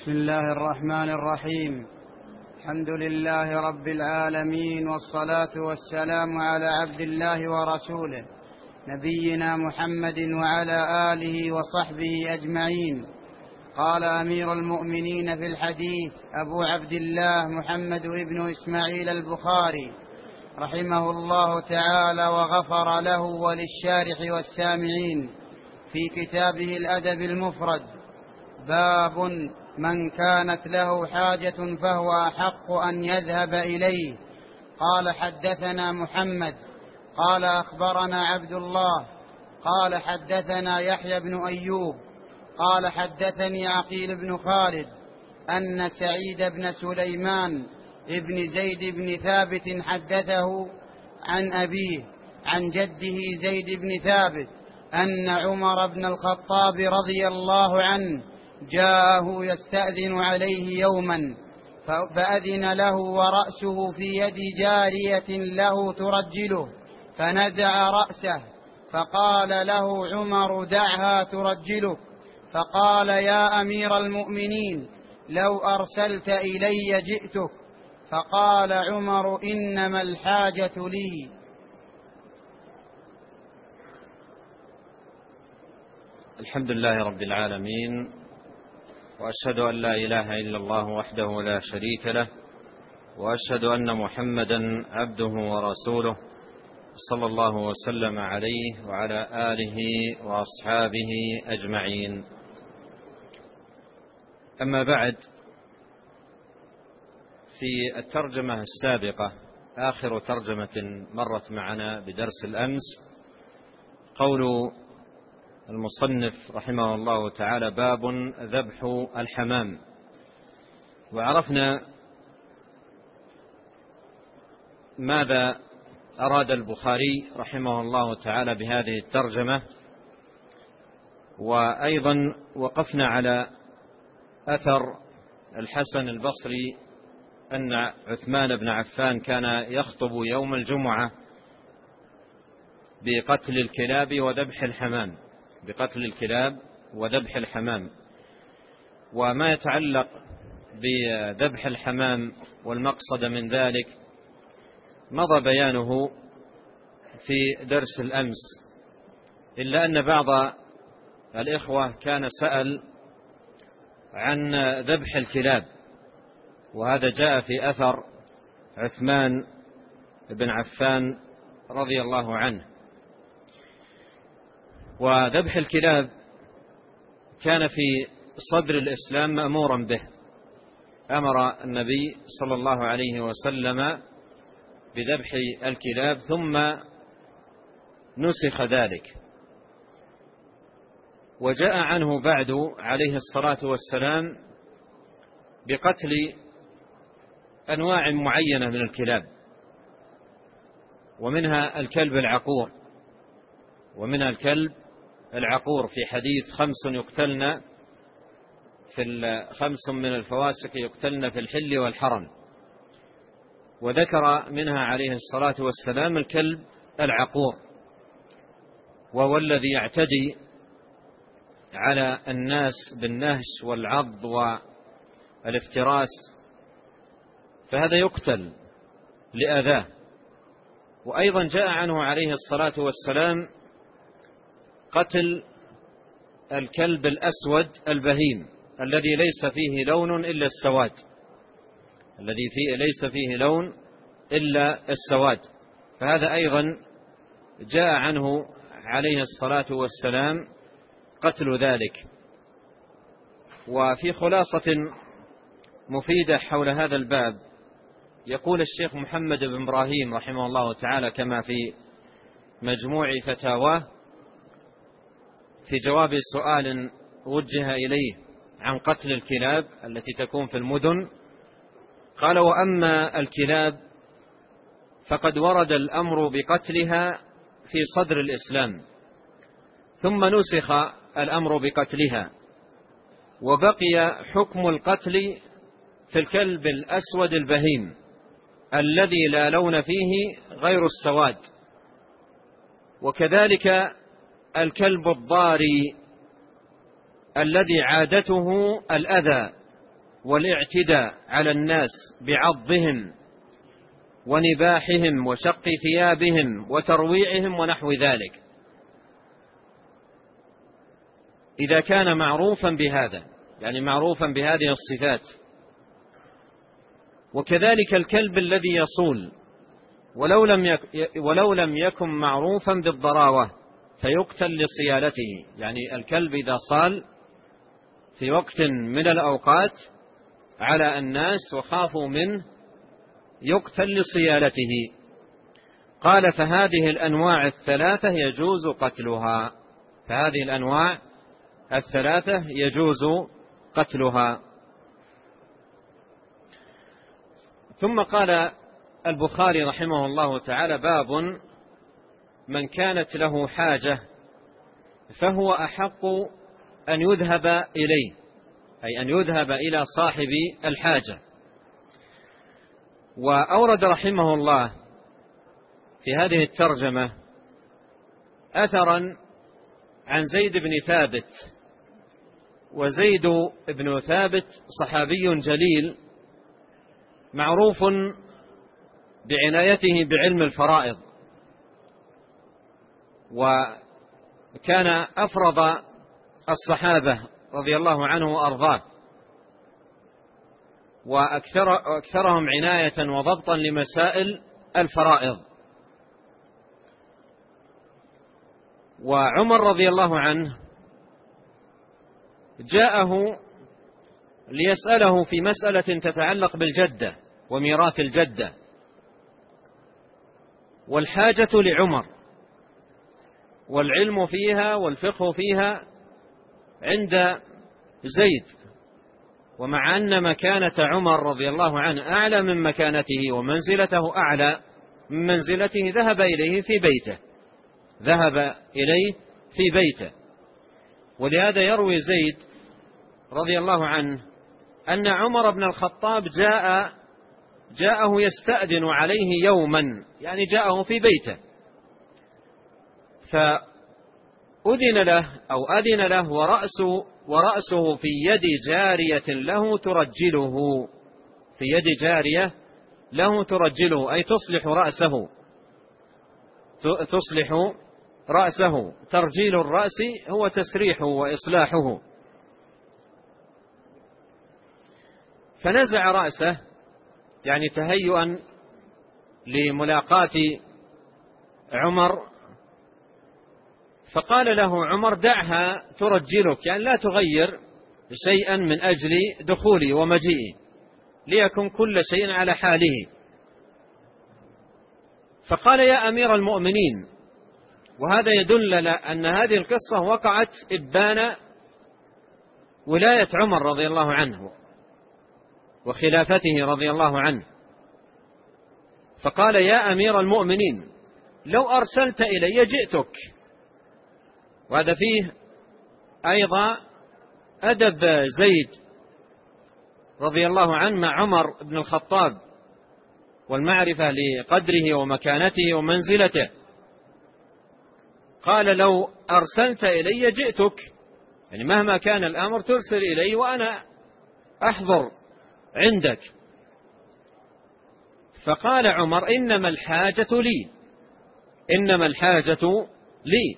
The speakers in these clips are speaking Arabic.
بسم الله الرحمن الرحيم. الحمد لله رب العالمين، والصلاة والسلام على عبد الله ورسوله نبينا محمد وعلى آله وصحبه أجمعين. قال أمير المؤمنين في الحديث أبو عبد الله محمد بن إسماعيل البخاري رحمه الله تعالى وغفر له وللشارح والسامعين في كتابه الأدب المفرد: باب من كانت له حاجة فهو أحق أن يذهب إليه. قال: حدثنا محمد قال أخبرنا عبد الله قال حدثنا يحيى بن أيوب قال حدثني عقيل بن خالد أن سعيد بن سليمان ابن زيد بن ثابت حدثه عن أبيه عن جده زيد بن ثابت أن عمر بن الخطاب رضي الله عنه جاءه يستأذن عليه يوما، فأذن له ورأسه في يد جارية له ترجله، فنزع رأسه، فقال له عمر: دعها ترجلك. فقال: يا أمير المؤمنين، لو أرسلت إلي جئتك. فقال عمر: إنما الحاجة لي. الحمد لله رب العالمين، وأشهد أن لا إله إلا الله وحده لا شريك له، وأشهد أن محمدا عبده ورسوله، صلى الله وسلم عليه وعلى آله وأصحابه أجمعين. أما بعد، في الترجمة السابقة آخر ترجمة مرت معنا بدرس الأمس قول المصنف رحمه الله تعالى: باب ذبح الحمام. وعرفنا ماذا أراد البخاري رحمه الله تعالى بهذه الترجمة، وأيضا وقفنا على أثر الحسن البصري أن عثمان بن عفان كان يخطب يوم الجمعة بقتل الكلاب وذبح الحمام، بقتل الكلاب وذبح الحمام. وما يتعلق بذبح الحمام والمقصد من ذلك مضى بيانه في درس الأمس، إلا أن بعض الإخوة كان سأل عن ذبح الكلاب، وهذا جاء في أثر عثمان بن عفان رضي الله عنه. وذبح الكلاب كان في صدر الإسلام مأمورا به، أمر النبي صلى الله عليه وسلم بذبح الكلاب ثم نسخ ذلك، وجاء عنه بعد عليه الصلاة والسلام بقتل أنواع معينة من الكلاب، ومنها الكلب العقور، ومنها الكلب العقور في حديث 5 يقتلن في 5 من الفواسق يقتلن في الحل والحرم، وذكر منها عليه الصلاة والسلام الكلب العقور، وهو الذي يعتدي على الناس بالنهش والعض والافتراس، فهذا يقتل لأذاه. وأيضا جاء عنه عليه الصلاة والسلام قتل الكلب الأسود البهيم الذي ليس فيه لون إلا السواد، الذي ليس فيه لون إلا السواد، فهذا أيضا جاء عنه عليه الصلاة والسلام قتل ذلك. وفي خلاصة مفيدة حول هذا الباب يقول الشيخ محمد بن إبراهيم رحمه الله تعالى كما في مجموع فتاواه في جواب سؤال وجه إليه عن قتل الكلاب التي تكون في المدن، قال: وأما الكلاب فقد ورد الأمر بقتلها في صدر الإسلام، ثم نسخ الأمر بقتلها، وبقي حكم القتل في الكلب الأسود البهيم الذي لا لون فيه غير السواد، وكذلك الكلب الضاري الذي عادته الأذى والاعتداء على الناس بعضهم ونباحهم وشق ثيابهم وترويعهم ونحو ذلك، إذا كان معروفا بهذا، يعني معروفا بهذه الصفات. وكذلك الكلب الذي يصول ولو لم يكن معروفا بالضراوة فيقتل لصيالته، يعني الكلب إذا صال في وقت من الأوقات على الناس وخافوا منه يقتل لصيالته. قال فهذه الأنواع الثلاثة يجوز قتلها، فهذه الأنواع الثلاثة يجوز قتلها. ثم قال البخاري رحمه الله تعالى: باب من كانت له حاجة فهو أحق أن يذهب إليه، أي أن يذهب إلى صاحب الحاجة. وأورد رحمه الله في هذه الترجمة أثرا عن زيد بن ثابت، وزيد بن ثابت صحابي جليل معروف بعنايته بعلم الفرائض، وكان أفرض الصحابة رضي الله عنه وأرضاه، وأكثرهم عناية وضبطا لمسائل الفرائض. وعمر رضي الله عنه جاءه ليسأله في مسألة تتعلق بالجدة وميراث الجدة، والحاجة لعمر والعلم فيها والفقه فيها عند زيد، ومع أن مكانة عمر رضي الله عنه أعلى من مكانته ومنزلته أعلى من منزلته ذهب إليه في بيته. ولهذا يروي زيد رضي الله عنه أن عمر بن الخطاب جاءه يستأذن عليه يوما، يعني جاءه في بيته، فأذن له أو أذن له ورأسه في يد جارية له ترجله، في يد جارية له ترجله، أي تصلح رأسه. ترجيل الرأس هو تسريحه وإصلاحه. فنزع رأسه يعني تهيئا لملاقاة عمر، فقال له عمر: دعها ترجلك، يعني لا تغير شيئا من أجل دخولي ومجيئي، ليكن كل شيء على حاله. فقال: يا أمير المؤمنين، وهذا يدل أن هذه القصة وقعت إبان ولاية عمر رضي الله عنه وخلافته رضي الله عنه. فقال: يا أمير المؤمنين، لو أرسلت إلي جئتك. وهذا فيه أيضا أدب زيد رضي الله عنه مع عمر بن الخطاب والمعرفة لقدره ومكانته ومنزلته. قال: لو أرسلت إلي جئتك، يعني مهما كان الأمر ترسل إلي وأنا أحضر عندك. فقال عمر: إنما الحاجة لي.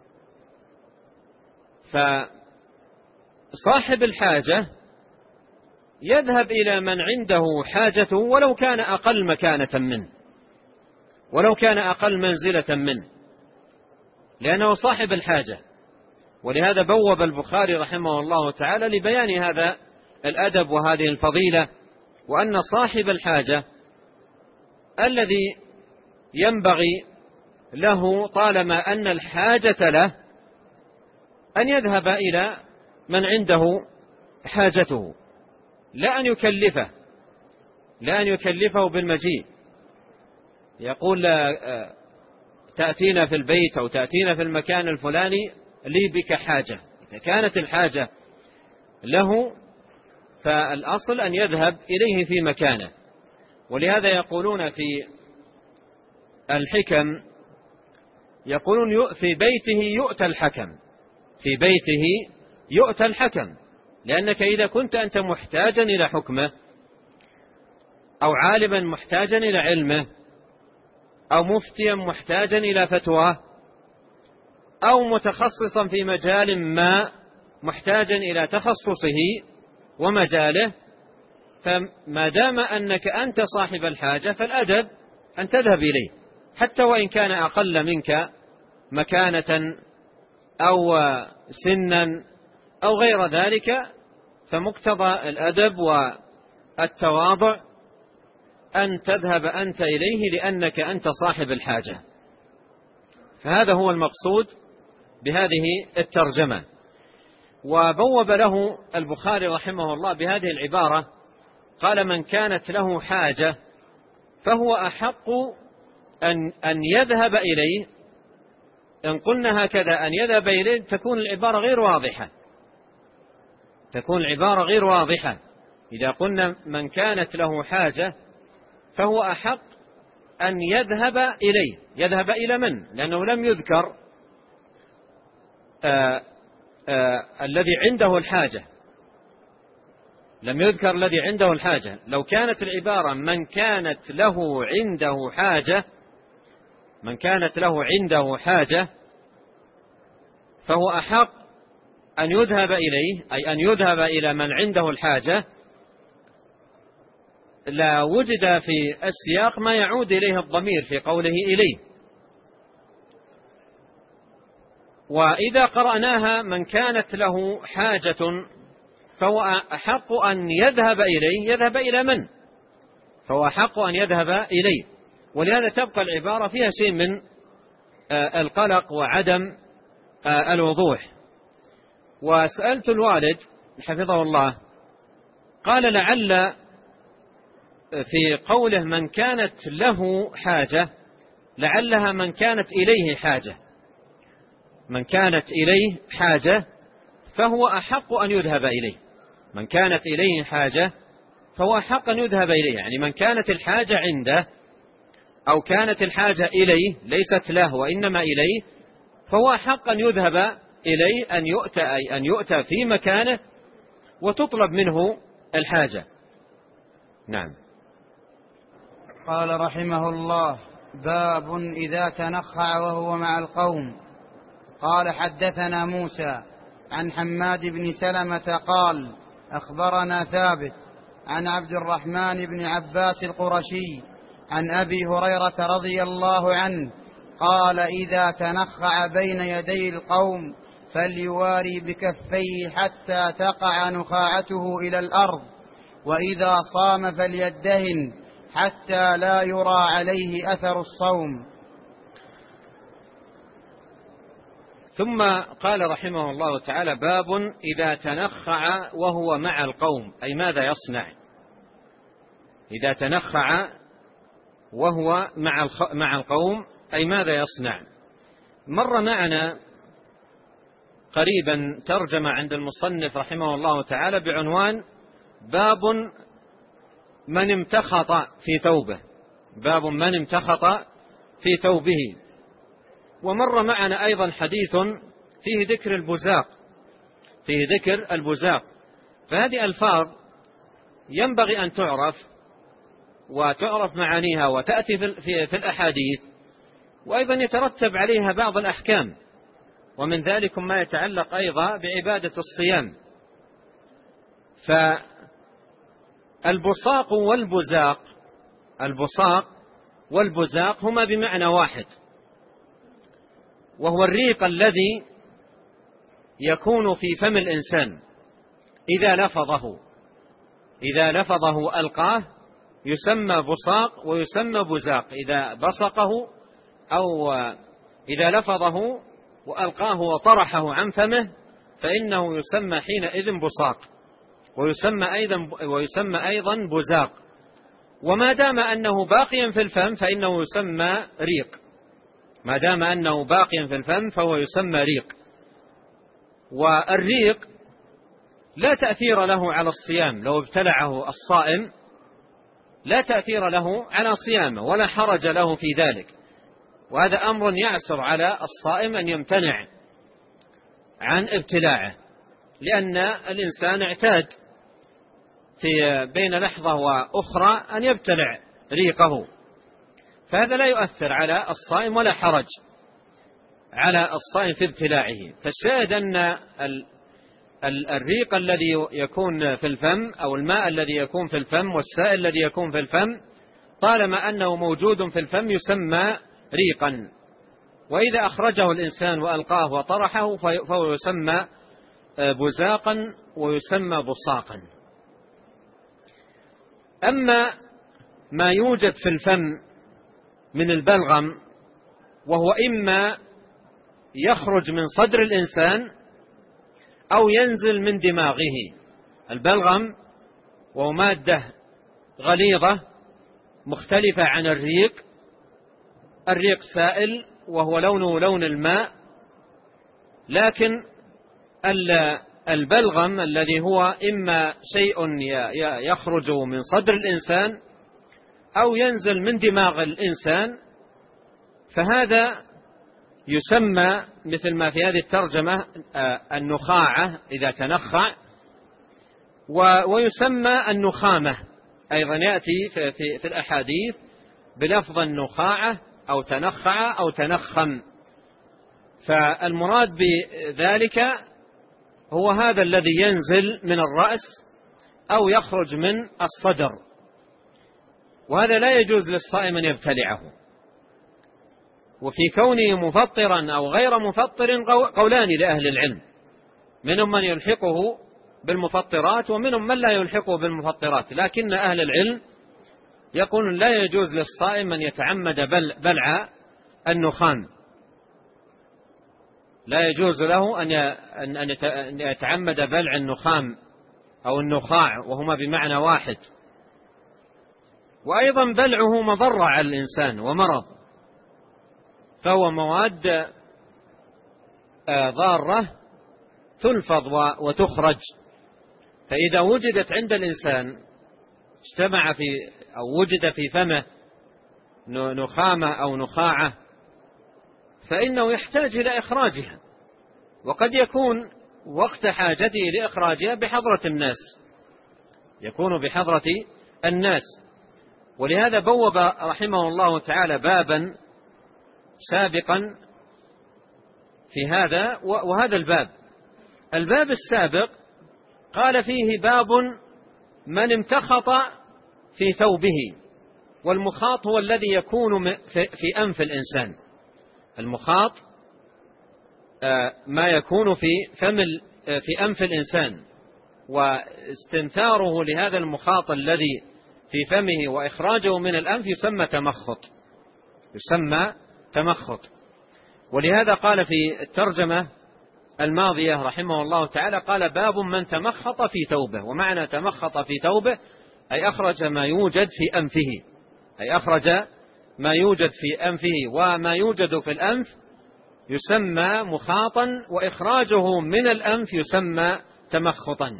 فصاحب الحاجة يذهب إلى من عنده حاجته ولو كان أقل مكانة منه، ولو كان أقل منزلة منه، لأنه صاحب الحاجة. ولهذا بوب البخاري رحمه الله تعالى لبيان هذا الأدب وهذه الفضيلة، وأن صاحب الحاجة الذي ينبغي له طالما أن الحاجة له أن يذهب إلى من عنده حاجته، لا أن يكلفه بالمجيء، يقول: تأتينا في البيت أو تأتينا في المكان الفلاني لي بك حاجة. إذا كانت الحاجة له فالأصل أن يذهب إليه في مكانه. ولهذا يقولون في الحكم، يقولون: في بيته يؤتى الحكم، في بيته يؤتى الحكم، لأنك إذا كنت أنت محتاجا إلى حكمه أو عالما محتاجا إلى علمه أو مفتيا محتاجا إلى فتواه أو متخصصا في مجال ما محتاجا إلى تخصصه ومجاله، فما دام أنك أنت صاحب الحاجة فالأدب أن تذهب إليه حتى وإن كان أقل منك مكانة أو سنا أو غير ذلك، فمقتضى الأدب والتواضع أن تذهب أنت إليه لأنك أنت صاحب الحاجة. فهذا هو المقصود بهذه الترجمة. وبوب له البخاري رحمه الله بهذه العبارة، قال: من كانت له حاجة فهو أحق أن يذهب إليه. إن قلنا هكذا أن يذهب إليه تكون العبارة غير واضحة. إذا قلنا من كانت له حاجة فهو أحق أن يذهب إليه. يذهب إلى من؟ لأنه لم يذكر الذي عنده الحاجة، لم يذكر الذي عنده الحاجة. لو كانت العبارة من كانت له عنده حاجة فهو أحق أن يذهب إليه، أي أن يذهب إلى من عنده الحاجة، لا وجد في السياق ما يعود إليه الضمير في قوله إليه. وإذا قرأناها من كانت له حاجة فهو أحق أن يذهب إليه، يذهب إلى من؟ فهو أحق أن يذهب إليه. ولهذا تبقى العبارة فيها شيء من القلق وعدم الوضوح. وسألت الوالد حفظه الله، قال: لعل في قوله من كانت له حاجة لعلها من كانت إليه حاجة. من كانت إليه حاجة فهو أحق أن يذهب إليه. من كانت إليه حاجة فهو أحق أن يذهب إليه، يعني من كانت الحاجة عنده أو كانت الحاجة إليه ليست له وإنما إليه، فهو أحق أن يذهب إليه، أن يؤتى في مكانه وتطلب منه الحاجة. نعم. قال رحمه الله: باب إذا تنخع وهو مع القوم. قال: حدثنا موسى عن حماد بن سلمة قال: أخبرنا ثابت عن عبد الرحمن بن عباس القرشي عن أبي هريرة رضي الله عنه قال: إذا تنخع بين يدي القوم فليواري بكفيه حتى تقع نخاعته إلى الأرض، وإذا صام فليدهن حتى لا يرى عليه أثر الصوم. ثم قال رحمه الله تعالى: باب إذا تنخع وهو مع القوم، أي ماذا يصنع؟ إذا تنخع وهو مع القوم أي ماذا يصنع؟ مر معنا قريبا ترجمة عند المصنف رحمه الله تعالى بعنوان: باب من امتخط في ثوبه. باب من امتخط في ثوبه. ومر معنا أيضا حديث فيه ذكر البزاق. فهذه ألفاظ ينبغي أن تعرف معانيها وتأتي في الأحاديث، وأيضا يترتب عليها بعض الأحكام، ومن ذلك ما يتعلق أيضا بعبادة الصيام. فالبصاق والبزاق هما بمعنى واحد، وهو الريق الذي يكون في فم الإنسان إذا لفظه ألقاه يسمى بصاق ويسمى بزاق. إذا بصقه أو إذا لفظه وألقاه وطرحه عن فمه فإنه يسمى حينئذ بصاق، ويسمى أيضا بزاق. وما دام أنه باقيا في الفم فإنه يسمى ريق. ما دام أنه باقيا في الفم فهو يسمى ريق. والريق لا تأثير له على الصيام، لو ابتلعه الصائم لا تأثير له على صيامه ولا حرج له في ذلك، وهذا أمر يعسر على الصائم أن يمتنع عن ابتلاعه. لأن الإنسان اعتاد في بين لحظة وأخرى أن يبتلع ريقه، فهذا لا يؤثر على الصائم ولا حرج على الصائم في ابتلاعه. فالشاهد أن الريق الذي يكون في الفم أو الماء الذي يكون في الفم والسائل الذي يكون في الفم طالما أنه موجود في الفم يسمى ريقا، وإذا أخرجه الإنسان وألقاه وطرحه فهو يسمى بزاقا ويسمى بصاقا. أما ما يوجد في الفم من البلغم وهو إما يخرج من صدر الإنسان أو ينزل من دماغه. البلغم وهو مادة غليظة مختلفة عن الريق. الريق سائل وهو لونه لون الماء، لكن البلغم الذي هو إما شيء يخرج من صدر الإنسان أو ينزل من دماغ الإنسان، فهذا يسمى مثل ما في هذه الترجمة النخاعة إذا تنخع، ويسمى النخامة أيضا، يأتي في الأحاديث بلفظ النخاعة أو تنخع أو تنخم. فالمراد بذلك هو هذا الذي ينزل من الرأس أو يخرج من الصدر، وهذا لا يجوز للصائم أن يبتلعه. وفي كونه مفطرا أو غير مفطر قولان لأهل العلم، منهم من يلحقه بالمفطرات ومنهم من لا يلحقه بالمفطرات، لكن أهل العلم يقولون لا يجوز للصائم أن يتعمد بلع النخام، لا يجوز له أن يتعمد بلع النخام أو النخاع، وهما بمعنى واحد. وأيضا بلعه مضرة على الإنسان ومرض، فهو مواد ضارة تلفظ وتخرج، فإذا وجدت عند الإنسان اجتمع أو وجد في فمه نخامة أو نخاعة فإنه يحتاج إلى إخراجها، وقد يكون وقت حاجته لإخراجها بحضرة الناس، يكون بحضرة الناس. ولهذا بوب رحمه الله تعالى بابا سابقا في هذا، وهذا الباب السابق قال فيه باب من امتخط في ثوبه. والمخاط هو الذي يكون في أنف الإنسان، المخاط ما يكون في أنف الإنسان، واستنثاره لهذا المخاط الذي في فمه وإخراجه من الأنف يسمى تمخط. ولهذا قال في الترجمة الماضية رحمه الله تعالى قال باب من تمخط في ثوبه. ومعنى تمخط في ثوبه أي أخرج ما يوجد في أنفه، وما يوجد في الأنف يسمى مخاطا، وإخراجه من الأنف يسمى تمخطا.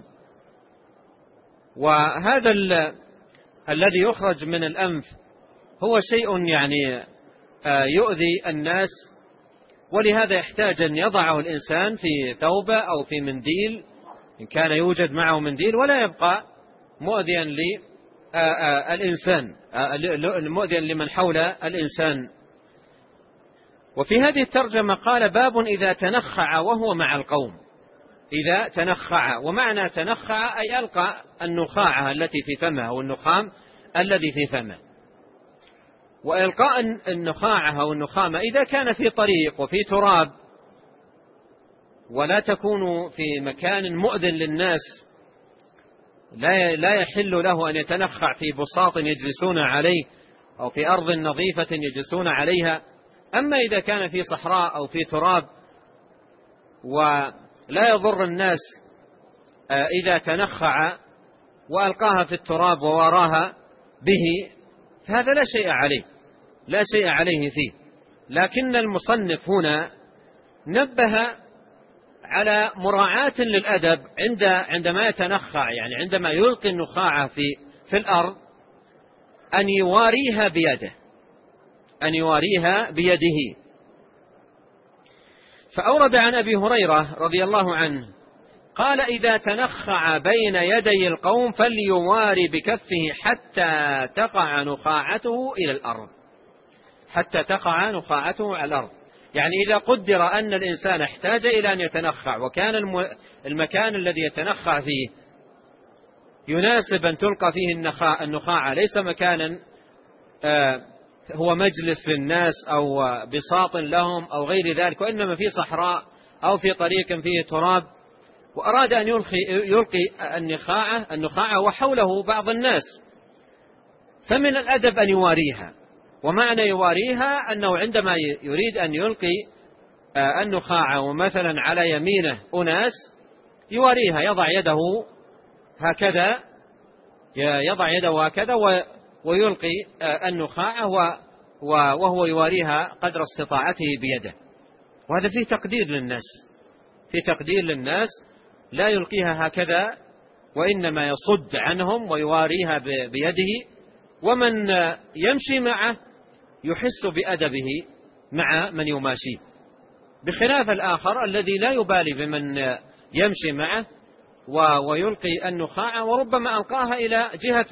وهذا الذي يخرج من الأنف هو شيء يعني يؤذي الناس، ولهذا يحتاج أن يضعه الإنسان في ثوبه أو في منديل إن كان يوجد معه منديل، ولا يبقى مؤذيا للإنسان، مؤذيا لمن حول الإنسان. وفي هذه الترجمة قال باب إذا تنخع وهو مع القوم. إذا تنخع، ومعنى تنخع أي ألقى النخاعة التي في فمه أو النخام الذي في فمه. وإلقاء النخاعة أو النخامة إذا كان في طريق وفي تراب ولا تكون في مكان مؤذن للناس لا يحل له أن يتنخع في بساط يجلسون عليه أو في أرض نظيفة يجلسون عليها. أما إذا كان في صحراء أو في تراب ولا يضر الناس إذا تنخع وألقاها في التراب ووراها به، فهذا لا شيء عليه فيه. لكن المصنف هنا نبه على مراعاة للأدب عندما يتنخع، يعني عندما يلقي النخاعة في الأرض أن يواريها بيده. فأورد عن أبي هريرة رضي الله عنه قال: إذا تنخع بين يدي القوم فليواري بكفه حتى تقع نخاعته إلى الأرض، حتى تقع نخاعته على الأرض. يعني إذا قدر أن الإنسان احتاج إلى أن يتنخع، وكان المكان الذي يتنخع فيه يناسب أن تلقى فيه النخاعة، ليس مكانا هو مجلس للناس أو بساط لهم أو غير ذلك، وإنما في صحراء أو في طريق فيه تراب، وأراد أن يلقي النخاعة وحوله بعض الناس، فمن الأدب أن يواريها. ومعنى يواريها أنه عندما يريد أن يلقي النخاعة ومثلا على يمينه أناس يواريها، يضع يده هكذا ويلقي النخاعة وهو يواريها قدر استطاعته بيده. وهذا فيه تقدير للناس، لا يلقيها هكذا وإنما يصد عنهم ويواريها بيده، ومن يمشي معه يحس بأدبه مع من يماشيه، بخلاف الآخر الذي لا يبالي بمن يمشي معه ويلقي النخاعة، وربما ألقاها إلى جهة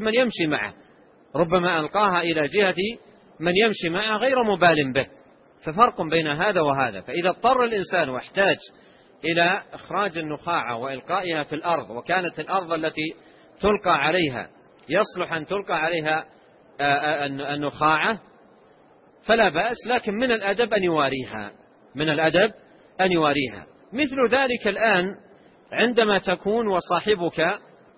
من يمشي معه غير مبال به. ففرق بين هذا وهذا. فإذا اضطر الإنسان واحتاج إلى إخراج النخاعة وإلقائها في الأرض، وكانت الأرض التي تلقى عليها يصلح أن تلقى عليها النخاعة فلا بأس، لكن من الأدب أن يواريها. مثل ذلك الآن عندما تكون وصاحبك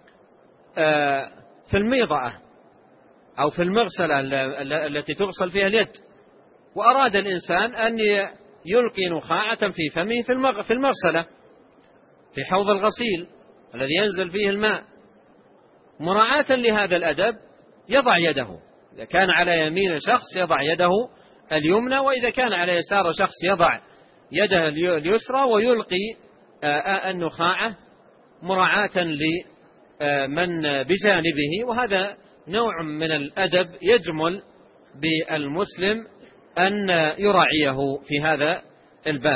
في الميضأة أو في المغسلة التي تغسل فيها اليد، وأراد الإنسان أن يلقي نخاعة في فمه في المغسلة، في حوض الغسيل الذي ينزل فيه الماء، مراعاة لهذا الأدب يضع يده، إذا كان على يمين شخص يضع يده اليمنى، وإذا كان على يسار شخص يضع يده اليسرى ويلقي النخاعة مراعاة لمن بجانبه. وهذا نوع من الأدب يجمل بالمسلم أن يراعيه في هذا الباب.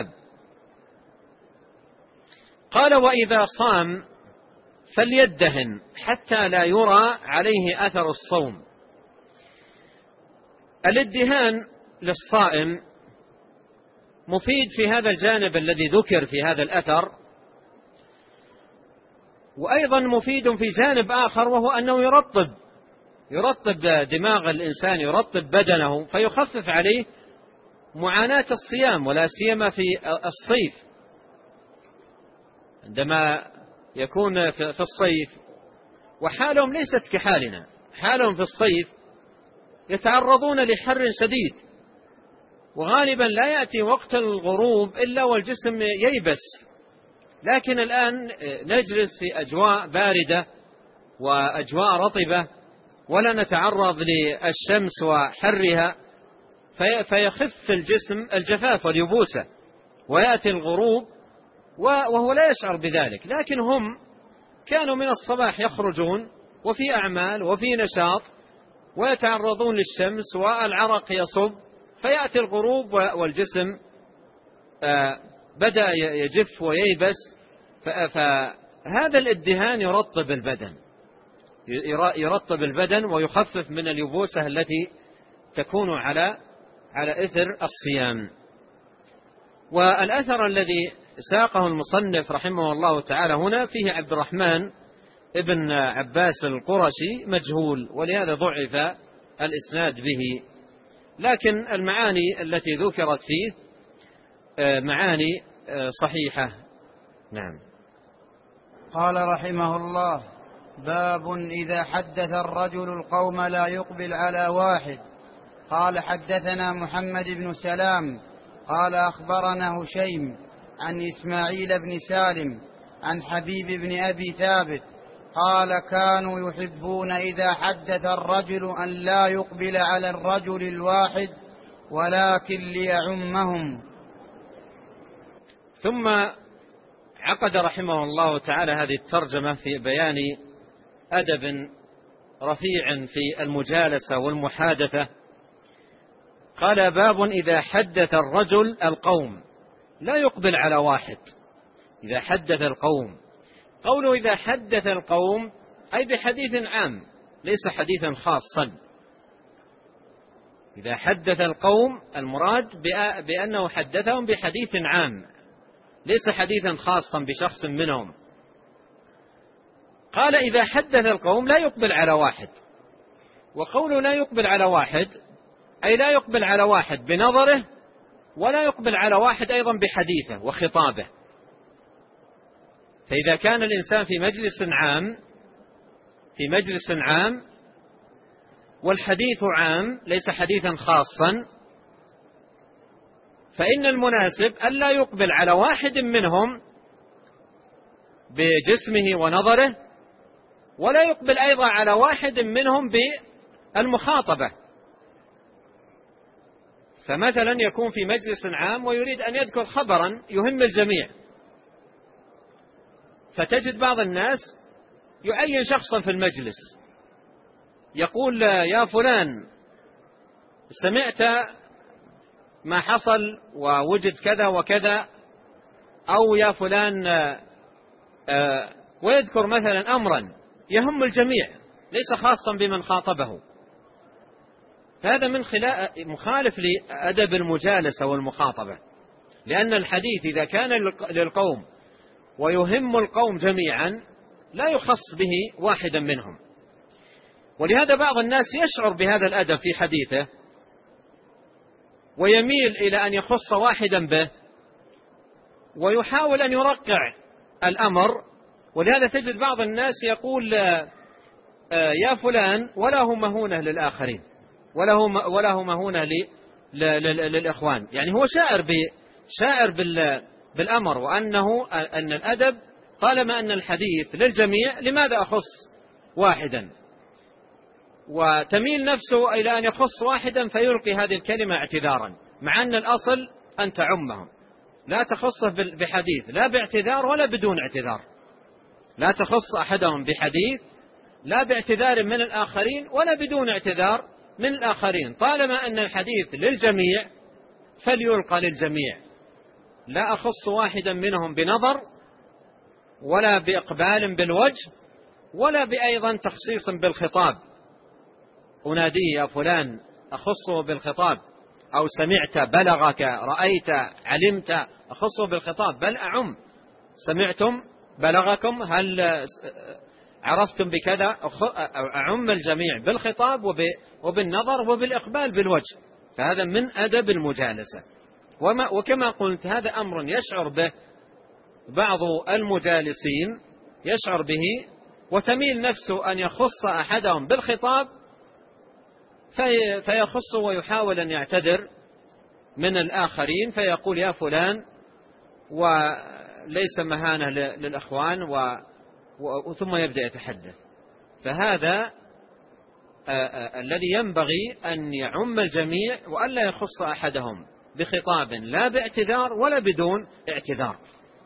قال: وإذا صام فليدهن حتى لا يرى عليه أثر الصوم. الادهان للصائم مفيد في هذا الجانب الذي ذكر في هذا الأثر، وأيضا مفيد في جانب آخر، وهو أنه يرطب دماغ الإنسان، يرطب بدنه، فيخفف عليه معاناة الصيام، ولا سيما في الصيف، عندما يكون في الصيف وحالهم ليست كحالنا. حالهم في الصيف يتعرضون لحر شديد، وغالبا لا يأتي وقت الغروب إلا والجسم ييبس، لكن الآن نجلس في أجواء باردة وأجواء رطبة ولا نتعرض للشمس وحرها، فيخف الجسم الجفاف واليبوسة، ويأتي الغروب وهو لا يشعر بذلك. لكن هم كانوا من الصباح يخرجون وفي أعمال وفي نشاط ويتعرضون للشمس والعرق يصب، فيأتي الغروب والجسم بدأ يجف وييبس. فهذا الادهان يرطب البدن ويخفف من اليبوسة التي تكون على إثر الصيام. والأثر الذي ساقه المصنف رحمه الله تعالى هنا فيه عبد الرحمن ابن عباس القرشي مجهول، ولهذا ضعف الإسناد به، لكن المعاني التي ذكرت فيه معاني صحيحة. نعم. قال رحمه الله: باب إذا حدث الرجل القوم لا يقبل على واحد. قال: حدثنا محمد بن سلام قال أخبرنا هشيم عن إسماعيل بن سالم عن حبيب بن أبي ثابت قال: كانوا يحبون إذا حدث الرجل أن لا يقبل على الرجل الواحد ولكن ليعمهم. ثم عقد رحمه الله تعالى هذه الترجمة في بيان أدب رفيع في المجالسة والمحادثة. قال: باب إذا حدث الرجل القوم لا يقبل على واحد. إذا حدث القوم قوله إذا حدث القوم أي بحديث عام ليس حديثا خاصا. إذا حدث القوم المراد بأنه حدثهم بحديث عام ليس حديثا خاصا بشخص منهم. قال إذا حدث القوم لا يقبل على واحد، وقوله لا يقبل على واحد أي لا يقبل على واحد بنظره ولا يقبل على واحد أيضا بحديثه وخطابه. فإذا كان الإنسان في مجلس عام والحديث عام ليس حديثا خاصا، فإن المناسب ألا يقبل على واحد منهم بجسمه ونظره، ولا يقبل أيضا على واحد منهم بالمخاطبة. فمثلا يكون في مجلس عام ويريد أن يذكر خبرا يهم الجميع، فتجد بعض الناس يعين شخصا في المجلس يقول يا فلان سمعت ما حصل ووجد كذا وكذا، أو يا فلان ويذكر مثلا أمرا يهم الجميع ليس خاصا بمن خاطبه. فهذا مخالف لأدب المجالسة والمخاطبة، لأن الحديث إذا كان للقوم ويهم القوم جميعا لا يخص به واحدا منهم. ولهذا بعض الناس يشعر بهذا الأدب في حديثه ويميل إلى أن يخص واحدا به ويحاول أن يرقع الأمر. ولهذا تجد بعض الناس يقول يا فلان ولا هو مهونة للآخرين ولا هو مهونة للإخوان، يعني هو شاعر بالأمر وأنه أن الأدب طالما أن الحديث للجميع لماذا أخص واحدا، وتميل نفسه إلى أن يخص واحدا فيلقي هذه الكلمة اعتذارا، مع أن الأصل أن تعمهم، لا تخصه بحديث لا باعتذار ولا بدون اعتذار، لا تخص أحدهم بحديث لا باعتذار من الآخرين ولا بدون اعتذار من الآخرين، طالما أن الحديث للجميع فليلقى للجميع، لا أخص واحدا منهم بنظر ولا بإقبال بالوجه ولا بأيضا تخصيص بالخطاب، أناديه يا فلان أخصه بالخطاب، أو سمعت بلغك رأيت علمت أخصه بالخطاب، بل أعم سمعتم بلغكم هل عرفتم بكذا، أعم الجميع بالخطاب وبالنظر وبالإقبال بالوجه. فهذا من أدب المجالسة. وكما قلت هذا أمر يشعر به بعض المجالسين يشعر به وتميل نفسه أن يخص أحدهم بالخطاب فيخص ويحاول أن يعتذر من الآخرين فيقول يا فلان وليس مهانة للأخوان ثم يبدأ يتحدث. فهذا الذي ينبغي أن يعم الجميع وألا يخص أحدهم بخطاب لا باعتذار ولا بدون اعتذار.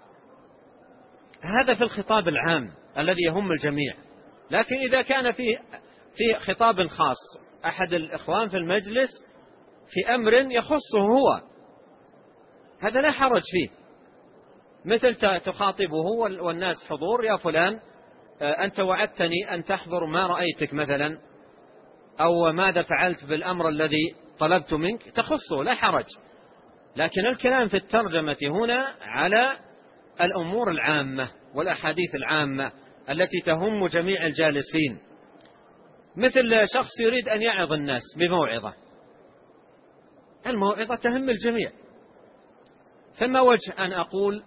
هذا في الخطاب العام الذي يهم الجميع. لكن إذا كان في خطاب خاص أحد الإخوان في المجلس في أمر يخصه هو، هذا لا حرج فيه، مثل تخاطبه والناس حضور يا فلان أنت وعدتني أن تحضر ما رأيتك مثلا، أو ماذا فعلت بالأمر الذي طلبت منك، تخصه لا حرج. لكن الكلام في الترجمة هنا على الأمور العامة والأحاديث العامة التي تهم جميع الجالسين، مثل شخص يريد أن يعظ الناس بموعظة، الموعظة تهم الجميع، فما وجه أن أقول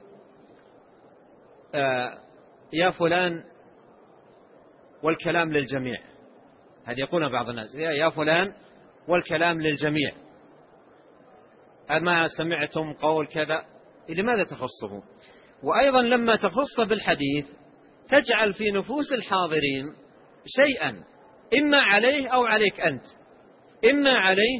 يا فلان والكلام للجميع، هذا يقول بعض الناس يا فلان والكلام للجميع، أما سمعتم قول كذا، لماذا تخصه؟ وأيضا لما تخص بالحديث تجعل في نفوس الحاضرين شيئا إما عليه أو عليك أنت. إما عليه،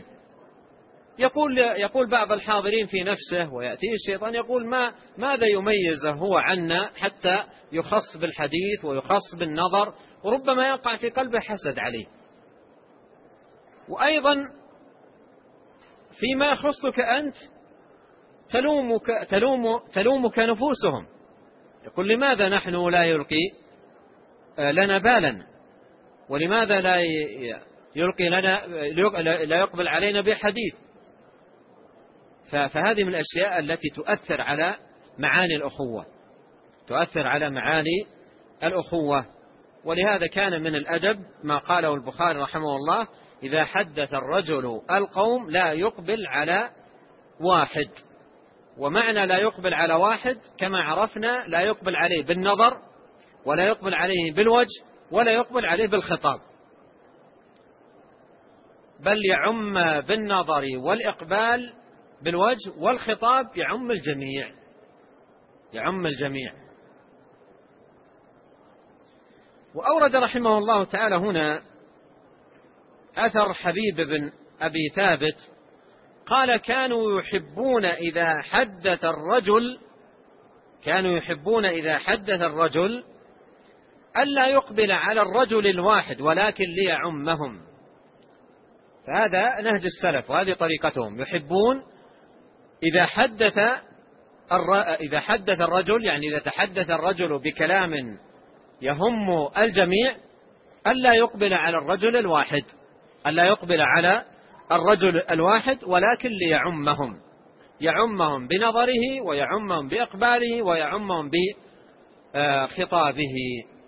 يقول بعض الحاضرين في نفسه ويأتيه الشيطان يقول ماذا يميزه هو عنا حتى يخص بالحديث ويخص بالنظر، وربما يقع في قلبه حسد عليه. وأيضا فيما يخصك أنت تلومك نفوسهم، يقول لماذا نحن لا يلقي لنا بالا، ولماذا لا يلقي لنا، لا يقبل علينا بحديث. فهذه من الأشياء التي تؤثر على معاني الأخوة، تؤثر على معاني الأخوة. ولهذا كان من الأدب ما قاله البخاري رحمه الله: إذا حدث الرجل القوم لا يقبل على واحد. ومعنى لا يقبل على واحد كما عرفنا لا يقبل عليه بالنظر، ولا يقبل عليه بالوجه، ولا يقبل عليه بالخطاب، بل يعم بالنظر والإقبال بالوجه والخطاب، يعم الجميع، يعم الجميع. وأورد رحمه الله تعالى هنا أثر حبيب بن أبي ثابت قال: كانوا يحبون إذا حدث الرجل ألا يقبل على الرجل الواحد ولكن ليعمهم. فهذا نهج السلف وهذه طريقتهم، يحبون إذا حدث الرجل، يعني إذا تحدث الرجل بكلام يهم الجميع، ألا يقبل على الرجل الواحد، ألا يقبل على الرجل الواحد ولكن ليعمهم، يعمهم بنظره ويعمهم بإقباله ويعمهم بخطابه.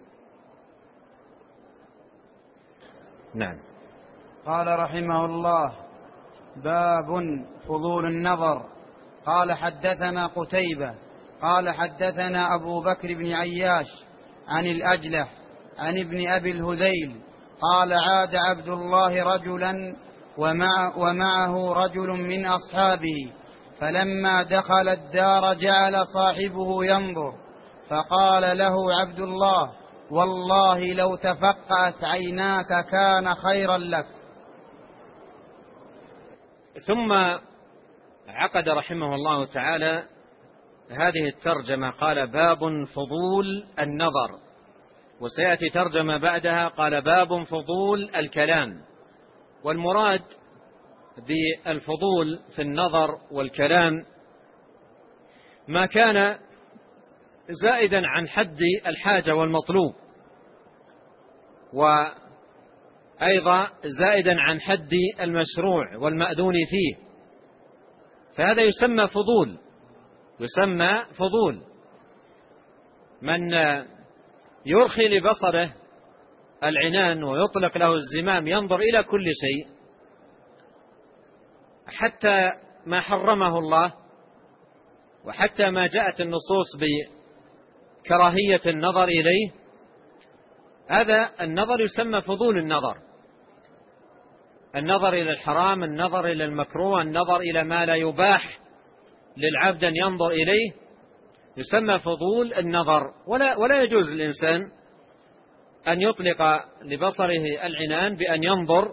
نعم. قال رحمه الله: باب فضول النظر. قال: حدثنا قتيبة قال: حدثنا أبو بكر بن عياش عن الأجلح عن ابن أبي الهذيل قال: عاد عبد الله رجلا ومعه رجل من أصحابه، فلما دخل الدار جعل صاحبه ينظر، فقال له عبد الله: والله لو تفقأت عيناك كان خيرا لك. ثم عقد رحمه الله تعالى هذه الترجمة، قال: باب فضول النظر. وسيأتي ترجمة بعدها قال: باب فضول الكلام. والمراد بالفضول في النظر والكلام ما كان زائدا عن حد الحاجة والمطلوب، وأيضا زائدا عن حد المشروع والمأذون فيه، فهذا يسمى فضول. من يرخي لبصره العنان ويطلق له الزمام ينظر إلى كل شيء حتى ما حرمه الله، وحتى ما جاءت النصوص بكراهية النظر إليه، هذا النظر يسمى فضول النظر إلى الحرام، النظر إلى المكروه، النظر إلى ما لا يباح للعبد أن ينظر إليه، يسمى فضول النظر. ولا يجوز للإنسان أن يطلق لبصره العنان بأن ينظر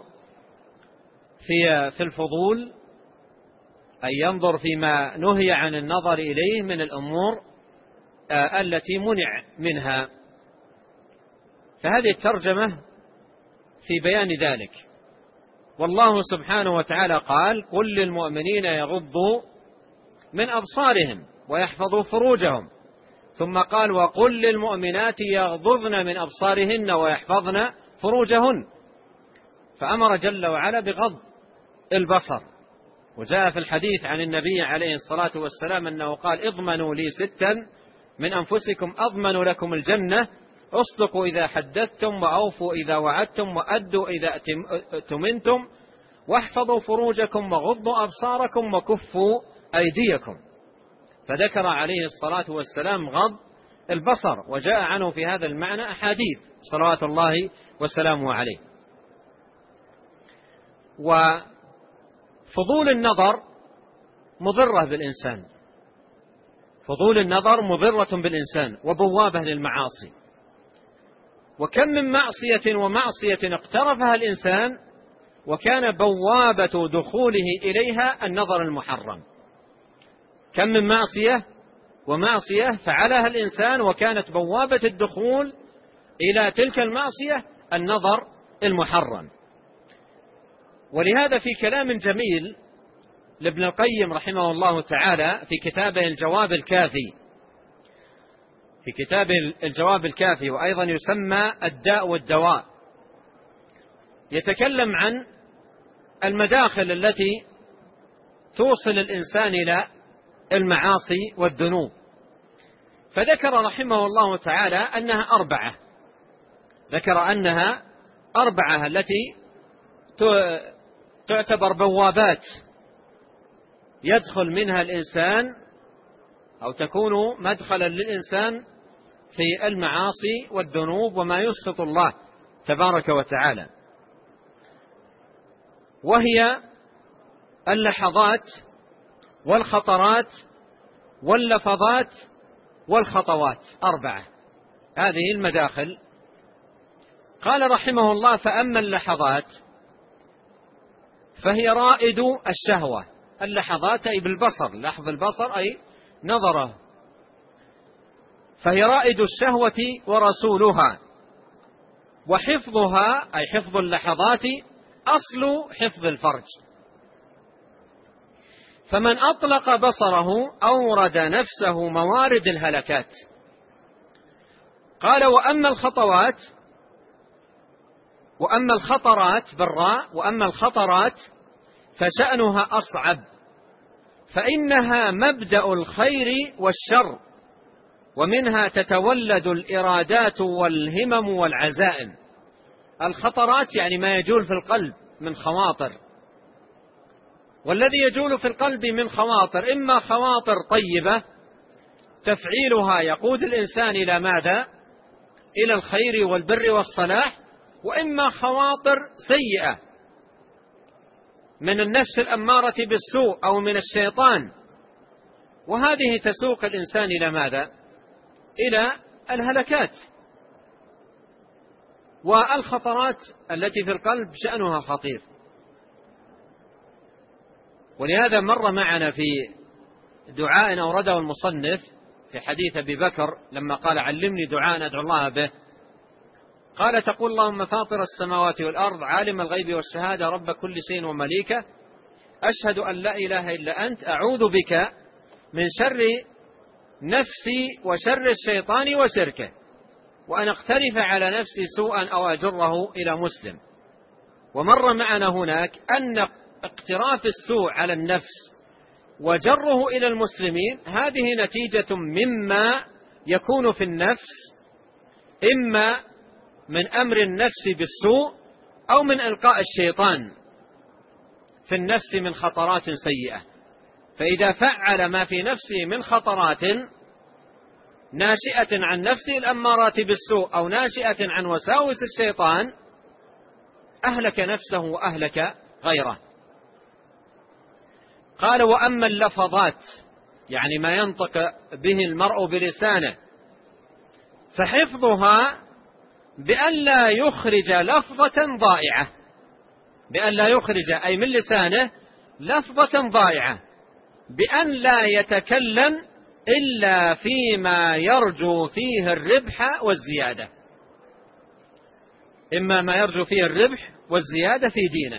في الفضول، أي ينظر فيما نهي عن النظر إليه من الأمور التي منع منها. فهذه الترجمة في بيان ذلك. والله سبحانه وتعالى قال: قل للمؤمنين يغضوا من أبصارهم ويحفظوا فروجهم، ثم قال: وقل للمؤمنات يغضضن من أبصارهن ويحفظن فروجهن. فأمر جل وعلا بغض البصر. وجاء في الحديث عن النبي عليه الصلاة والسلام أنه قال: اضمنوا لي 6 من أنفسكم أضمن لكم الجنة: اصدقوا إذا حدثتم، وأوفوا إذا وعدتم، وأدوا إذا اؤتمنتم، واحفظوا فروجكم، وغضوا أبصاركم، وكفوا أيديكم. فذكر عليه الصلاة والسلام غض البصر، وجاء عنه في هذا المعنى أحاديث صلوات الله وسلامه عليه. وفضول النظر مضرة بالإنسان، فضول النظر مضرة بالإنسان وبوابة للمعاصي. وكم من معصية اقترفها الإنسان وكان بوابة دخوله إليها النظر المحرم. كم من معصية فعلها الإنسان وكانت بوابة الدخول إلى تلك المعصية النظر المحرم. ولهذا في كلام جميل لابن القيم رحمه الله تعالى في كتابه الجواب الكافي في كتاب الجواب الكافي، وأيضا يسمى الداء والدواء، يتكلم عن المداخل التي توصل الإنسان إلى المعاصي والذنوب. فذكر رحمه الله تعالى أنها أربعة، ذكر أنها أربعة التي تعتبر بوابات يدخل منها الإنسان أو تكون مدخلا للإنسان في المعاصي والذنوب وما يسخط الله تبارك وتعالى، وهي اللحظات والخطرات واللفظات والخطوات، أربعة هذه المداخل. قال رحمه الله: فأما اللحظات فهي رائد الشهوة. اللحظات أي بالبصر، لحظ البصر أي نظره، فهي رائد الشهوة ورسولها، وحفظها أي حفظ اللحظات أصل حفظ الفرج. فمن أطلق بصره أورد نفسه موارد الهلكات. قال: وأما الخطوات، وأما الخطرات بالراء، وأما الخطرات فشأنها أصعب، فإنها مبدأ الخير والشر، ومنها تتولد الإرادات والهمم والعزائم. الخطرات يعني ما يجول في القلب من خواطر، والذي يجول في القلب من خواطر إما خواطر طيبة تفعيلها يقود الإنسان إلى ماذا؟ إلى الخير والبر والصلاح، وإما خواطر سيئة من النفس الأمارة بالسوء أو من الشيطان، وهذه تسوق الإنسان إلى ماذا؟ إلى الهلكات. والخطرات التي في القلب شأنها خطير، ولهذا مر معنا في دعاء أورده المصنف في حديث أبي بكر لما قال: علمني دعاء أدعو الله به. قال: تقول: اللهم فاطر السماوات والأرض، عالم الغيب والشهادة، رب كل شيء ومليكه، أشهد أن لا إله إلا أنت، أعوذ بك من شر نفسي وشر الشيطان وشركه، وأن أقترف على نفسي سوءا أو أجره إلى مسلم. ومر معنا هناك أن اقتراف السوء على النفس وجره إلى المسلمين هذه نتيجة مما يكون في النفس، إما من أمر النفس بالسوء أو من إلقاء الشيطان في النفس من خطرات سيئة. فإذا فعل ما في نفسه من خطرات ناشئة عن نفسه الأمارات بالسوء أو ناشئة عن وساوس الشيطان أهلك نفسه وأهلك غيره. قال: وأما اللفظات يعني ما ينطق به المرء بلسانه فحفظها بأن لا يخرج لفظة ضائعة، بأن لا يخرج أي من لسانه لفظة ضائعة، بأن لا يتكلم إلا فيما يرجو فيه الربح والزيادة، إما ما يرجو فيه الربح والزيادة في دينه.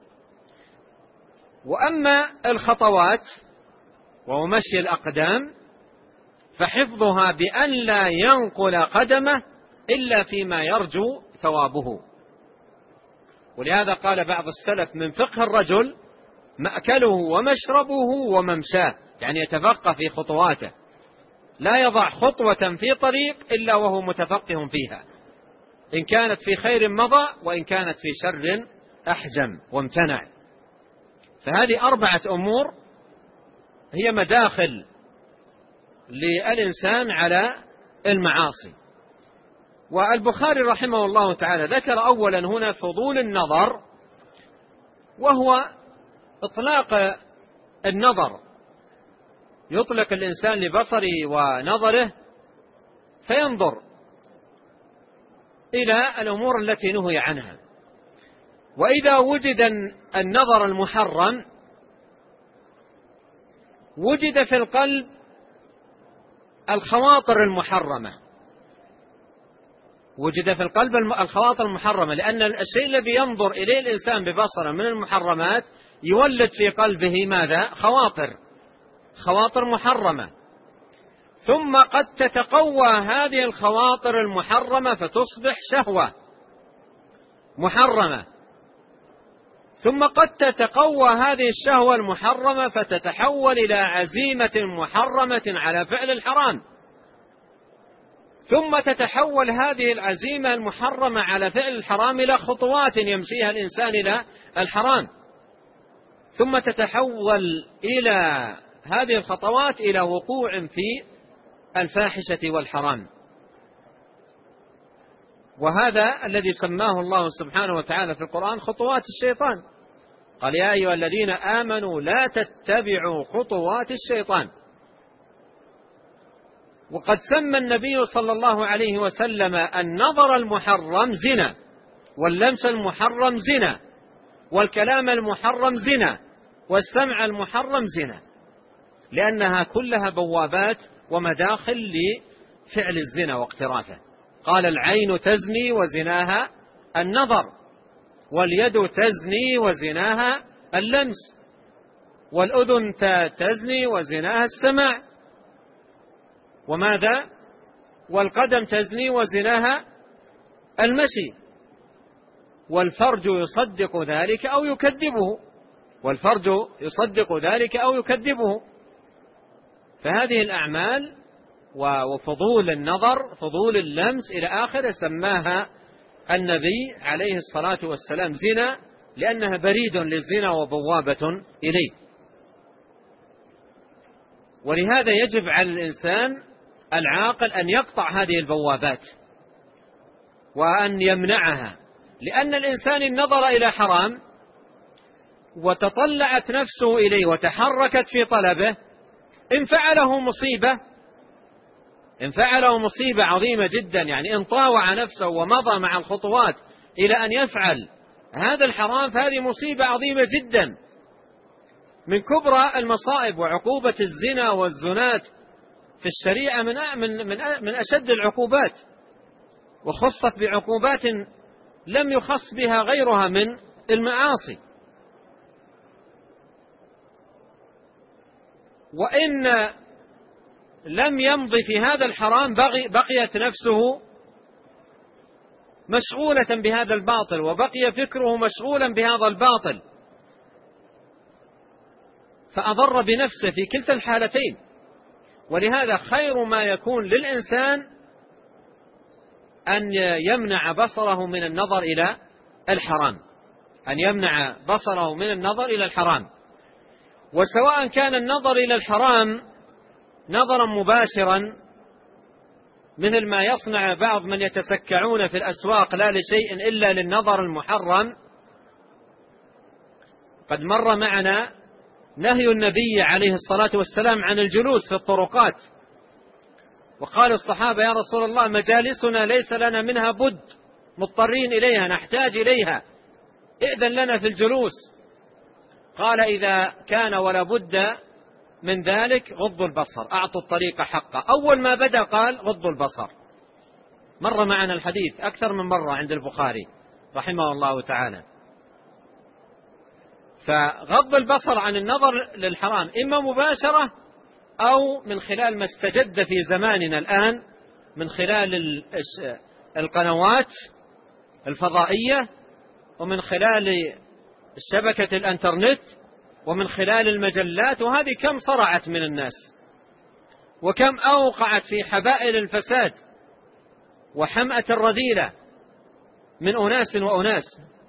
وأما الخطوات وهو مشي الأقدام فحفظها بأن لا ينقل قدمه إلا فيما يرجو ثوابه. ولهذا قال بعض السلف: من فقه الرجل مأكله ومشربه وممشاه، يعني يتفقه في خطواته، لا يضع خطوة في طريق إلا وهو متفقه فيها، إن كانت في خير مضى وإن كانت في شر أحجم وامتنع. فهذه أربعة أمور هي مداخل للإنسان على المعاصي. والبخاري رحمه الله تعالى ذكر أولا هنا فضول النظر، وهو إطلاق النظر، يطلق الإنسان لبصره ونظره فينظر إلى الأمور التي نهي عنها. وإذا وجد النظر المحرم وجد في القلب الخواطر المحرمة، وجد في القلب الخواطر المحرمة، لأن الشيء الذي ينظر إليه الإنسان ببصره من المحرمات يولد في قلبه ماذا؟ خواطر محرمة. ثم قد تتقوى هذه الخواطر المحرمة فتصبح شهوة محرمة، ثم قد تتقوى هذه الشهوة المحرمة فتتحول إلى عزيمة محرمة على فعل الحرام، ثم تتحول هذه العزيمة المحرمة على فعل الحرام إلى خطوات يمشيها الإنسان إلى الحرام، ثم تتحول إلى هذه الخطوات إلى وقوع في الفاحشة والحرام. وهذا الذي سماه الله سبحانه وتعالى في القرآن خطوات الشيطان، قال يا أيها الذين آمنوا لا تتبعوا خطوات الشيطان. وقد سمى النبي صلى الله عليه وسلم النظر المحرم زنا، واللمس المحرم زنا، والكلام المحرم زنا، والسمع المحرم زنا، لأنها كلها بوابات ومداخل لفعل الزنا واقترافه. قال العين تزني وزناها النظر، واليد تزني وزناها اللمس، والأذن تزني وزناها السمع، وماذا؟ والقدم تزني وزناها المشي، والفرج يصدق ذلك أو يكذبه، والفرج يصدق ذلك أو يكذبه. فهذه الأعمال وفضول النظر، فضول اللمس إلى آخره، سماها النبي عليه الصلاة والسلام زنا، لأنها بريد للزنا وبوابة إليه. ولهذا يجب على الإنسان العاقل أن يقطع هذه البوابات وأن يمنعها، لأن الإنسان إن نظر إلى حرام وتطلعت نفسه إليه وتحركت في طلبه، إن فعله مصيبة عظيمة جدا، يعني إن طاوع نفسه ومضى مع الخطوات إلى أن يفعل هذا الحرام، فهذه مصيبة عظيمة جدا من كبرى المصائب. وعقوبة الزنا والزنات في الشريعة من أشد العقوبات، وخصت بعقوبات لم يخص بها غيرها من المعاصي. وإن لم يمضي في هذا الحرام بقيت نفسه مشغولة بهذا الباطل، وبقي فكره مشغولا بهذا الباطل، فأضر بنفسه في كلتا الحالتين. ولهذا خير ما يكون للإنسان أن يمنع بصره من النظر إلى الحرام، أن يمنع بصره من النظر إلى الحرام. وسواء كان النظر إلى الحرام نظرا مباشرا مثل ما يصنع بعض من يتسكعون في الأسواق لا لشيء إلا للنظر المحرم. قد مر معنا نهي النبي عليه الصلاة والسلام عن الجلوس في الطرقات، وقال الصحابة يا رسول الله مجالسنا ليس لنا منها بد، مضطرين إليها، نحتاج إليها، ائذن لنا في الجلوس. قال إذا كان ولا بد من ذلك غضوا البصر، أعطوا الطريق حقه. أول ما بدأ قال غضوا البصر. مر معنا الحديث أكثر من مرة عند البخاري رحمه الله تعالى. فغض البصر عن النظر للحرام إما مباشرة أو من خلال ما استجد في زماننا الآن من خلال القنوات الفضائية، ومن خلال شبكة الانترنت، ومن خلال المجلات. وهذه كم صرعت من الناس، وكم أوقعت في حبائل الفساد وحمأة الرذيلة من أناس وأناس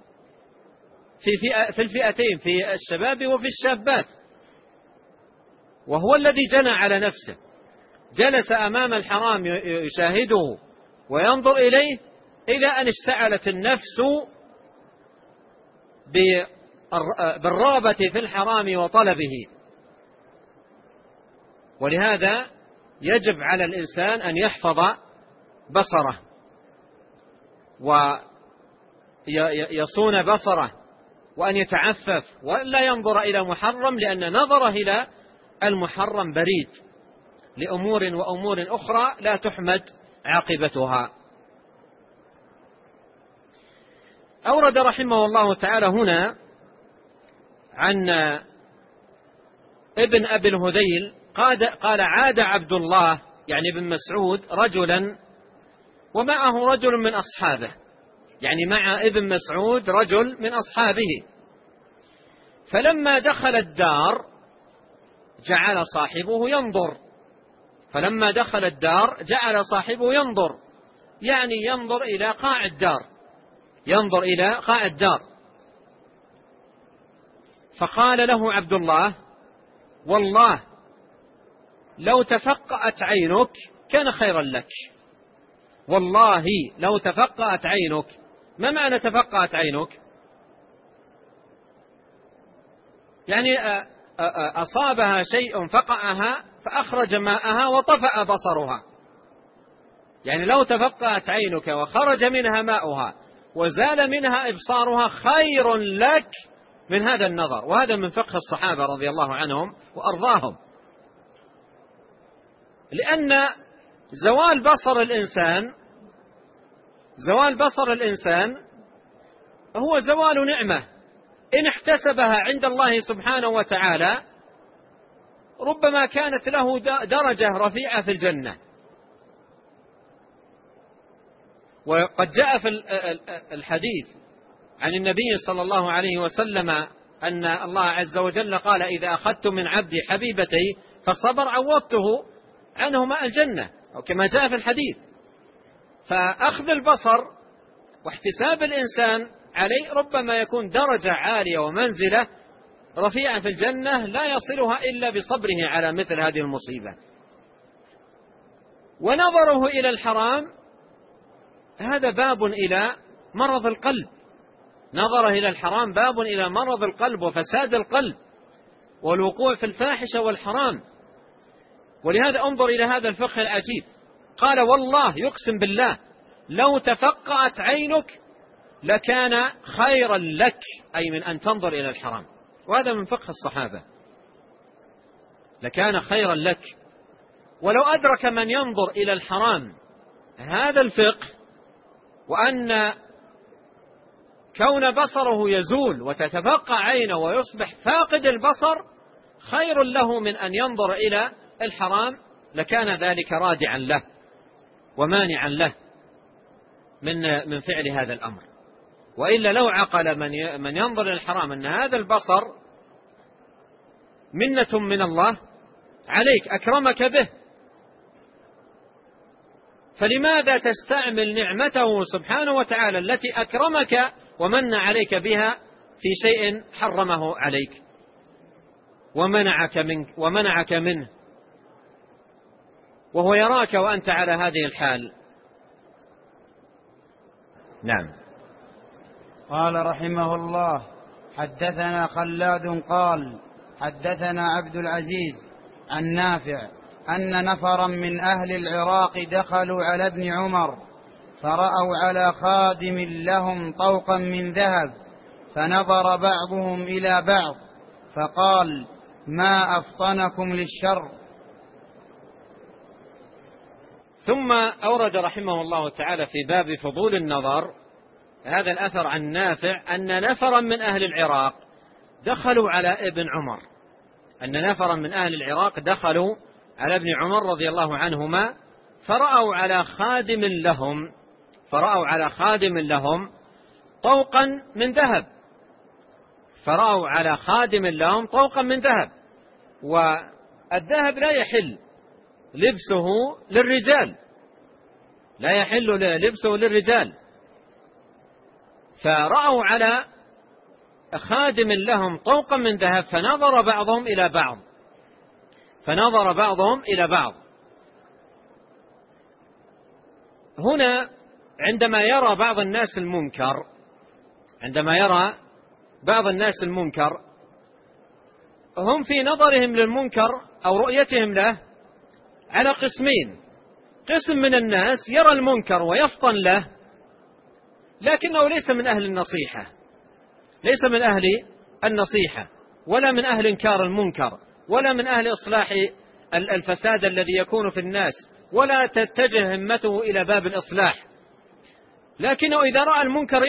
في الفئتين، في الشباب وفي الشابات. وهو الذي جنى على نفسه، جلس أمام الحرام يشاهده وينظر إليه إلى أن اشتعلت النفس بالرغبة في الحرام وطلبه. ولهذا يجب على الإنسان أن يحفظ بصره ويصون بصره، وأن يتعفف ولا ينظر إلى محرم، لأن نظره إلى المحرم بريد لأمور وأمور أخرى لا تحمد عاقبتها. أورد رحمه الله تعالى هنا عن ابن أبي الهذيل قال عاد عبد الله يعني ابن مسعود رجلا ومعه رجل من أصحابه، يعني مع ابن مسعود رجل من أصحابه. فلما دخل الدار جعل صاحبه ينظر، فلما دخل الدار جعل صاحبه ينظر، يعني ينظر إلى قاع الدار، ينظر إلى قاع الدار. فقال له عبد الله: والله لو تفقأت عينك كان خيرا لك، والله لو تفقأت عينك. ما معنى تفقأت عينك؟ يعني أصابها شيء فقعها فأخرج ماءها وطفأ بصرها، يعني لو تفقأت عينك وخرج منها ماؤها وزال منها إبصارها خير لك من هذا النظر. وهذا من فقه الصحابة رضي الله عنهم وأرضاهم، لأن زوال بصر الإنسان هو زوال نعمة إن احتسبها عند الله سبحانه وتعالى ربما كانت له درجة رفيعة في الجنة. وقد جاء في الحديث عن النبي صلى الله عليه وسلم أن الله عز وجل قال: إذا أخذت من عبدي حبيبتي فالصبر عوضته عنه ماء الجنة، أو كما جاء في الحديث. فأخذ البصر واحتساب الإنسان عليه ربما يكون درجة عالية ومنزلة رفيعة في الجنة لا يصلها إلا بصبره على مثل هذه المصيبة. ونظره إلى الحرام هذا باب إلى مرض القلب، نظره إلى الحرام باب إلى مرض القلب وفساد القلب والوقوع في الفاحشة والحرام. ولهذا انظر إلى هذا الفقه العجيب، قال: والله يقسم بالله لو تفقأت عينك لكان خيرا لك، أي من أن تنظر إلى الحرام. وهذا من فقه الصحابة، لكان خيرا لك. ولو أدرك من ينظر إلى الحرام هذا الفقه، وأن كون بصره يزول وتتفقع عينه ويصبح فاقد البصر خير له من أن ينظر إلى الحرام، لكان ذلك رادعا له ومانعا له من فعل هذا الأمر. وإلا لو عقل من ينظر إلى الحرام أن هذا البصر منة من الله عليك، أكرمك به، فلماذا تستعمل نعمته سبحانه وتعالى التي أكرمك ومن عليك بها في شيء حرمه عليك ومنعك منه، وهو يراك وأنت على هذه الحال. نعم. قال رحمه الله: حدثنا خلاد قال: حدثنا عبد العزيز عن نافع أن نفرا من أهل العراق دخلوا على ابن عمر فرأوا على خادم لهم طوقا من ذهب، فنظر بعضهم إلى بعض فقال: ما أفطنكم للشر. ثم أورد رحمه الله تعالى في باب فضول النظر هذا الأثر عن نافع أن نفرا من أهل العراق دخلوا على ابن عمر، أن نفرا من أهل العراق دخلوا على ابن عمر رضي الله عنهما فرأوا على خادم لهم طوقا من ذهب، فرأوا على خادم لهم طوقا من ذهب، والذهب لا يحل لبسه للرجال، لا يحل لبسه للرجال. فرأوا على خادم لهم طوقا من ذهب فنظر بعضهم إلى بعض. هنا عندما يرى بعض الناس المنكر هم في نظرهم للمنكر أو رؤيتهم له على قسمين: قسم من الناس يرى المنكر ويفطن له لكنه ليس من أهل النصيحة ولا من أهل إنكار المنكر ولا من أهل إصلاح الفساد الذي يكون في الناس، ولا تتجه همته إلى باب الإصلاح، لكنه إذا رأى المنكر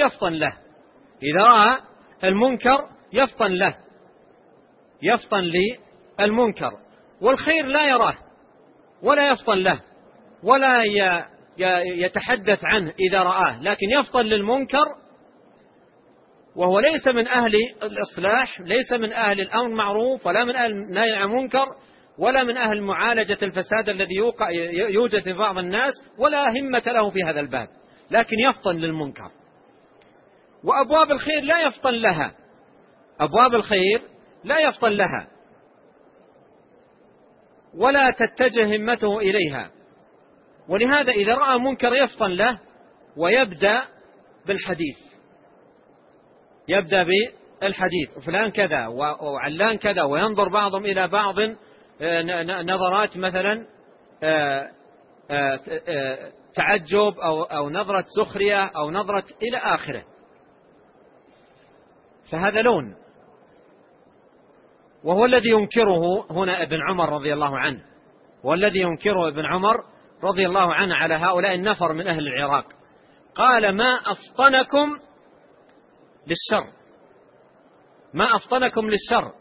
يفطن للمنكر، والخير لا يراه ولا يفطن له، ولا يتحدث عنه إذا رآه، لكن يفطن للمنكر وهو ليس من أهل الإصلاح، ليس من أهل الأمر معروف، ولا من أهل النهي عن المنكر، ولا من أهل معالجة الفساد الذي يوجد في بعض الناس، ولا همة له في هذا الباب، لكن يفطن للمنكر. وأبواب الخير لا يفطن لها، أبواب الخير لا يفطن لها ولا تتجه همته إليها. ولهذا إذا رأى منكر يفطن له ويبدأ بالحديث، يبدأ بالحديث، وفلان كذا وعلان كذا، وينظر بعضهم إلى بعض نظرات مثلا تعجب أو نظرة سخرية أو نظرة إلى آخره. فهذا لون، وهو الذي ينكره هنا ابن عمر رضي الله عنه، والذي ينكره ابن عمر رضي الله عنه على هؤلاء النفر من أهل العراق. قال: ما أفطنكم للشر، ما أفطنكم للشر،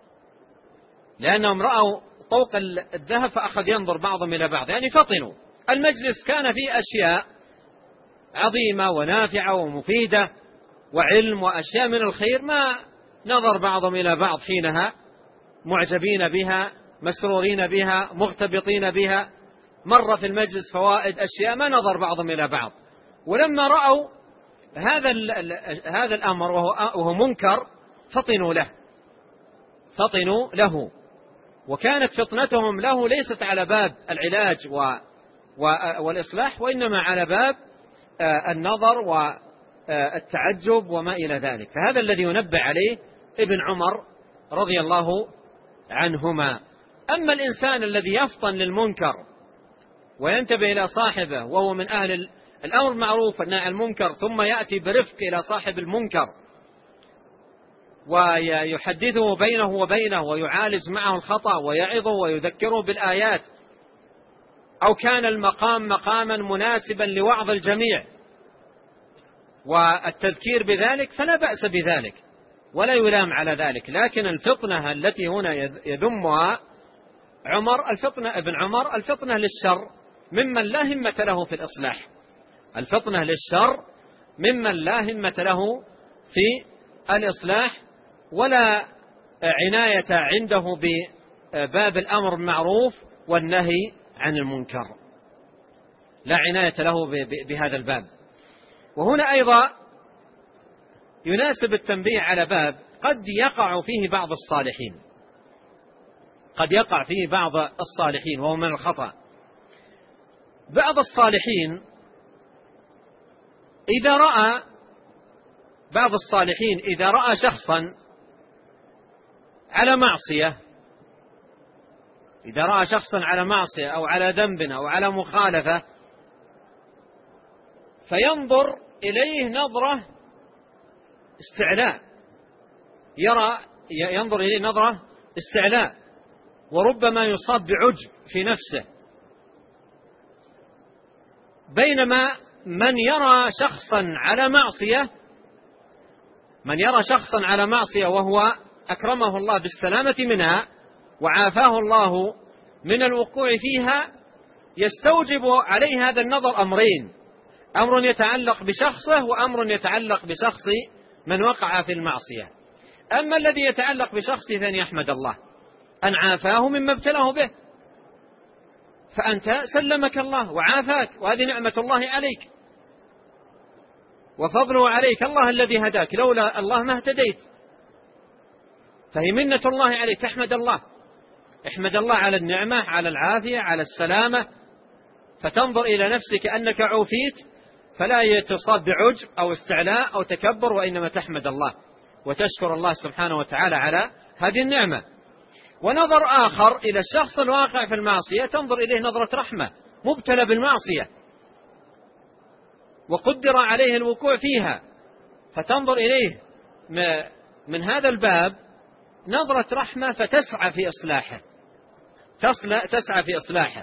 لأنهم رأوا طوق الذهب فأخذ ينظر بعضهم إلى بعض، يعني فطنوا. المجلس كان فيه أشياء عظيمة ونافعة ومفيدة وعلم وأشياء من الخير، ما نظر بعضهم إلى بعض حينها، معجبين بها، مسرورين بها، مغتبطين بها. مر في المجلس فوائد أشياء ما نظر بعضهم إلى بعض. ولما رأوا هذا الأمر وهو منكر فطنوا له، فطنوا له. وكانت فطنتهم له ليست على باب العلاج والإصلاح، وإنما على باب النظر والتعجب وما إلى ذلك. فهذا الذي ينبه عليه ابن عمر رضي الله عنهما. أما الإنسان الذي يفطن للمنكر وينتبه إلى صاحبه وهو من أهل الأمر المعروف والنهي عن المنكر، ثم يأتي برفق إلى صاحب المنكر ويحدثه بينه وبينه ويعالج معه الخطأ ويعظه ويذكره بالآيات، أو كان المقام مقاما مناسبا لوعظ الجميع والتذكير بذلك، فلا بأس بذلك ولا يلام على ذلك. لكن الفطنة التي هنا يذمها ابن عمر الفطنة للشر ممن لا همة له في الإصلاح، الفطنة للشر ممن لا همة له في الإصلاح، ولا عناية عنده بباب الأمر بالمعروف والنهي عن المنكر، لا عناية له بهذا الباب. وهنا أيضا يناسب التنبيه على باب قد يقع فيه بعض الصالحين، قد يقع فيه بعض الصالحين وهو من الخطأ. بعض الصالحين إذا رأى شخصا على معصية، إذا رأى شخصا على معصية أو على ذنب أو على مخالفة، فينظر إليه نظرة استعلاء، ينظر إليه نظرة استعلاء، وربما يصاب بعجب في نفسه. بينما من يرى شخصا على معصية وهو أكرمه الله بالسلامة منها وعافاه الله من الوقوع فيها، يستوجب عليه هذا النظر أمرين: أمر يتعلق بشخصه، وأمر يتعلق بشخص من وقع في المعصية. أما الذي يتعلق بشخصه فأن يحمد الله أن عافاه مما ابتلاه به، فأنت سلمك الله وعافاك، وهذه نعمة الله عليك وفضله عليك، الله الذي هداك، لولا الله ما اهتديت، فهي منة الله عليك، تحمد الله، احمد الله على النعمة، على العافية، على السلامة، فتنظر إلى نفسك أنك عوفيت، فلا يتصاب بعجب أو استعلاء أو تكبر، وإنما تحمد الله وتشكر الله سبحانه وتعالى على هذه النعمة. ونظر آخر إلى الشخص الواقع في المعصية، تنظر إليه نظرة رحمة، مبتلى بالمعصية وقدر عليه الوقوع فيها، فتنظر إليه من هذا الباب نظرة رحمة، فتسعى في إصلاحه، تسعى في إصلاحه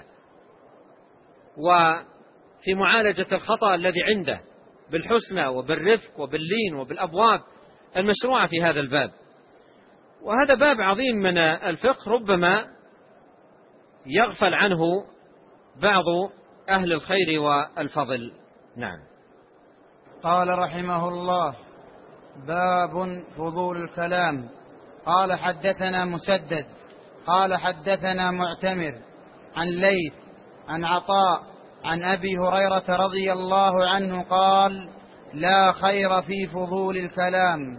وفي معالجة الخطأ الذي عنده بالحسنى وبالرفق وباللين وبالأبواب المشروعة في هذا الباب. وهذا باب عظيم من الفقه ربما يغفل عنه بعض أهل الخير والفضل. نعم. قال رحمه الله: باب فضول الكلام. قال حدثنا مسدد قال حدثنا معتمر عن ليث عن عطاء عن أبي هريرة رضي الله عنه قال: لا خير في فضول الكلام.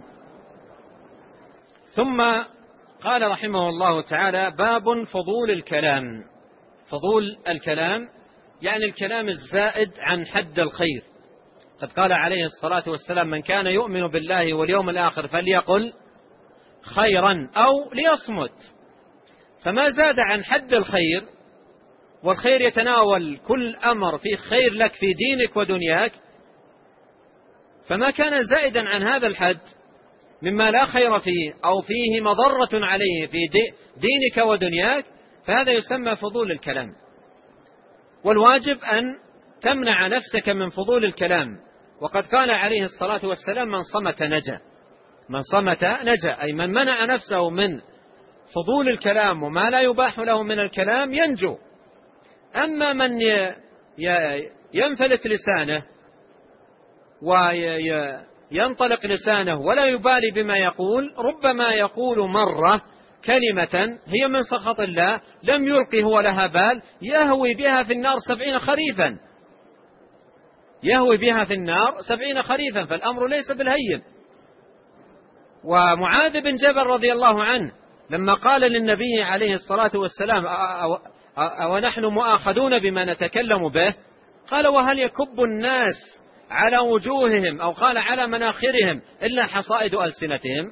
ثم قال رحمه الله تعالى: باب فضول الكلام. فضول الكلام يعني الكلام الزائد عن حد الخير. قد قال عليه الصلاة والسلام: من كان يؤمن بالله واليوم الآخر فليقل خيرا أو ليصمت. فما زاد عن حد الخير، والخير يتناول كل أمر فيه خير لك في دينك ودنياك، فما كان زائدا عن هذا الحد مما لا خير فيه أو فيه مضرة عليه في دينك ودنياك، فهذا يسمى فضول الكلام. والواجب أن تمنع نفسك من فضول الكلام. وقد قال عليه الصلاة والسلام: من صمت نجا. من صمت نجا، أي من منع نفسه من فضول الكلام وما لا يباح له من الكلام ينجو. أما من ينفلت لسانه وينطلق لسانه ولا يبالي بما يقول، ربما يقول مرة كلمة هي من سخط الله لم يلقي هو لها بال، يهوي بها في النار 70 خريفا. يهوي بها في النار 70 خريفا، فالأمر ليس بالهين. ومعاذ بن جبل رضي الله عنه لما قال للنبي عليه الصلاة والسلام: ونحن مؤاخذون بما نتكلم به، قال: وهل يكب الناس على وجوههم أو قال على مناخرهم إلا حصائد ألسنتهم؟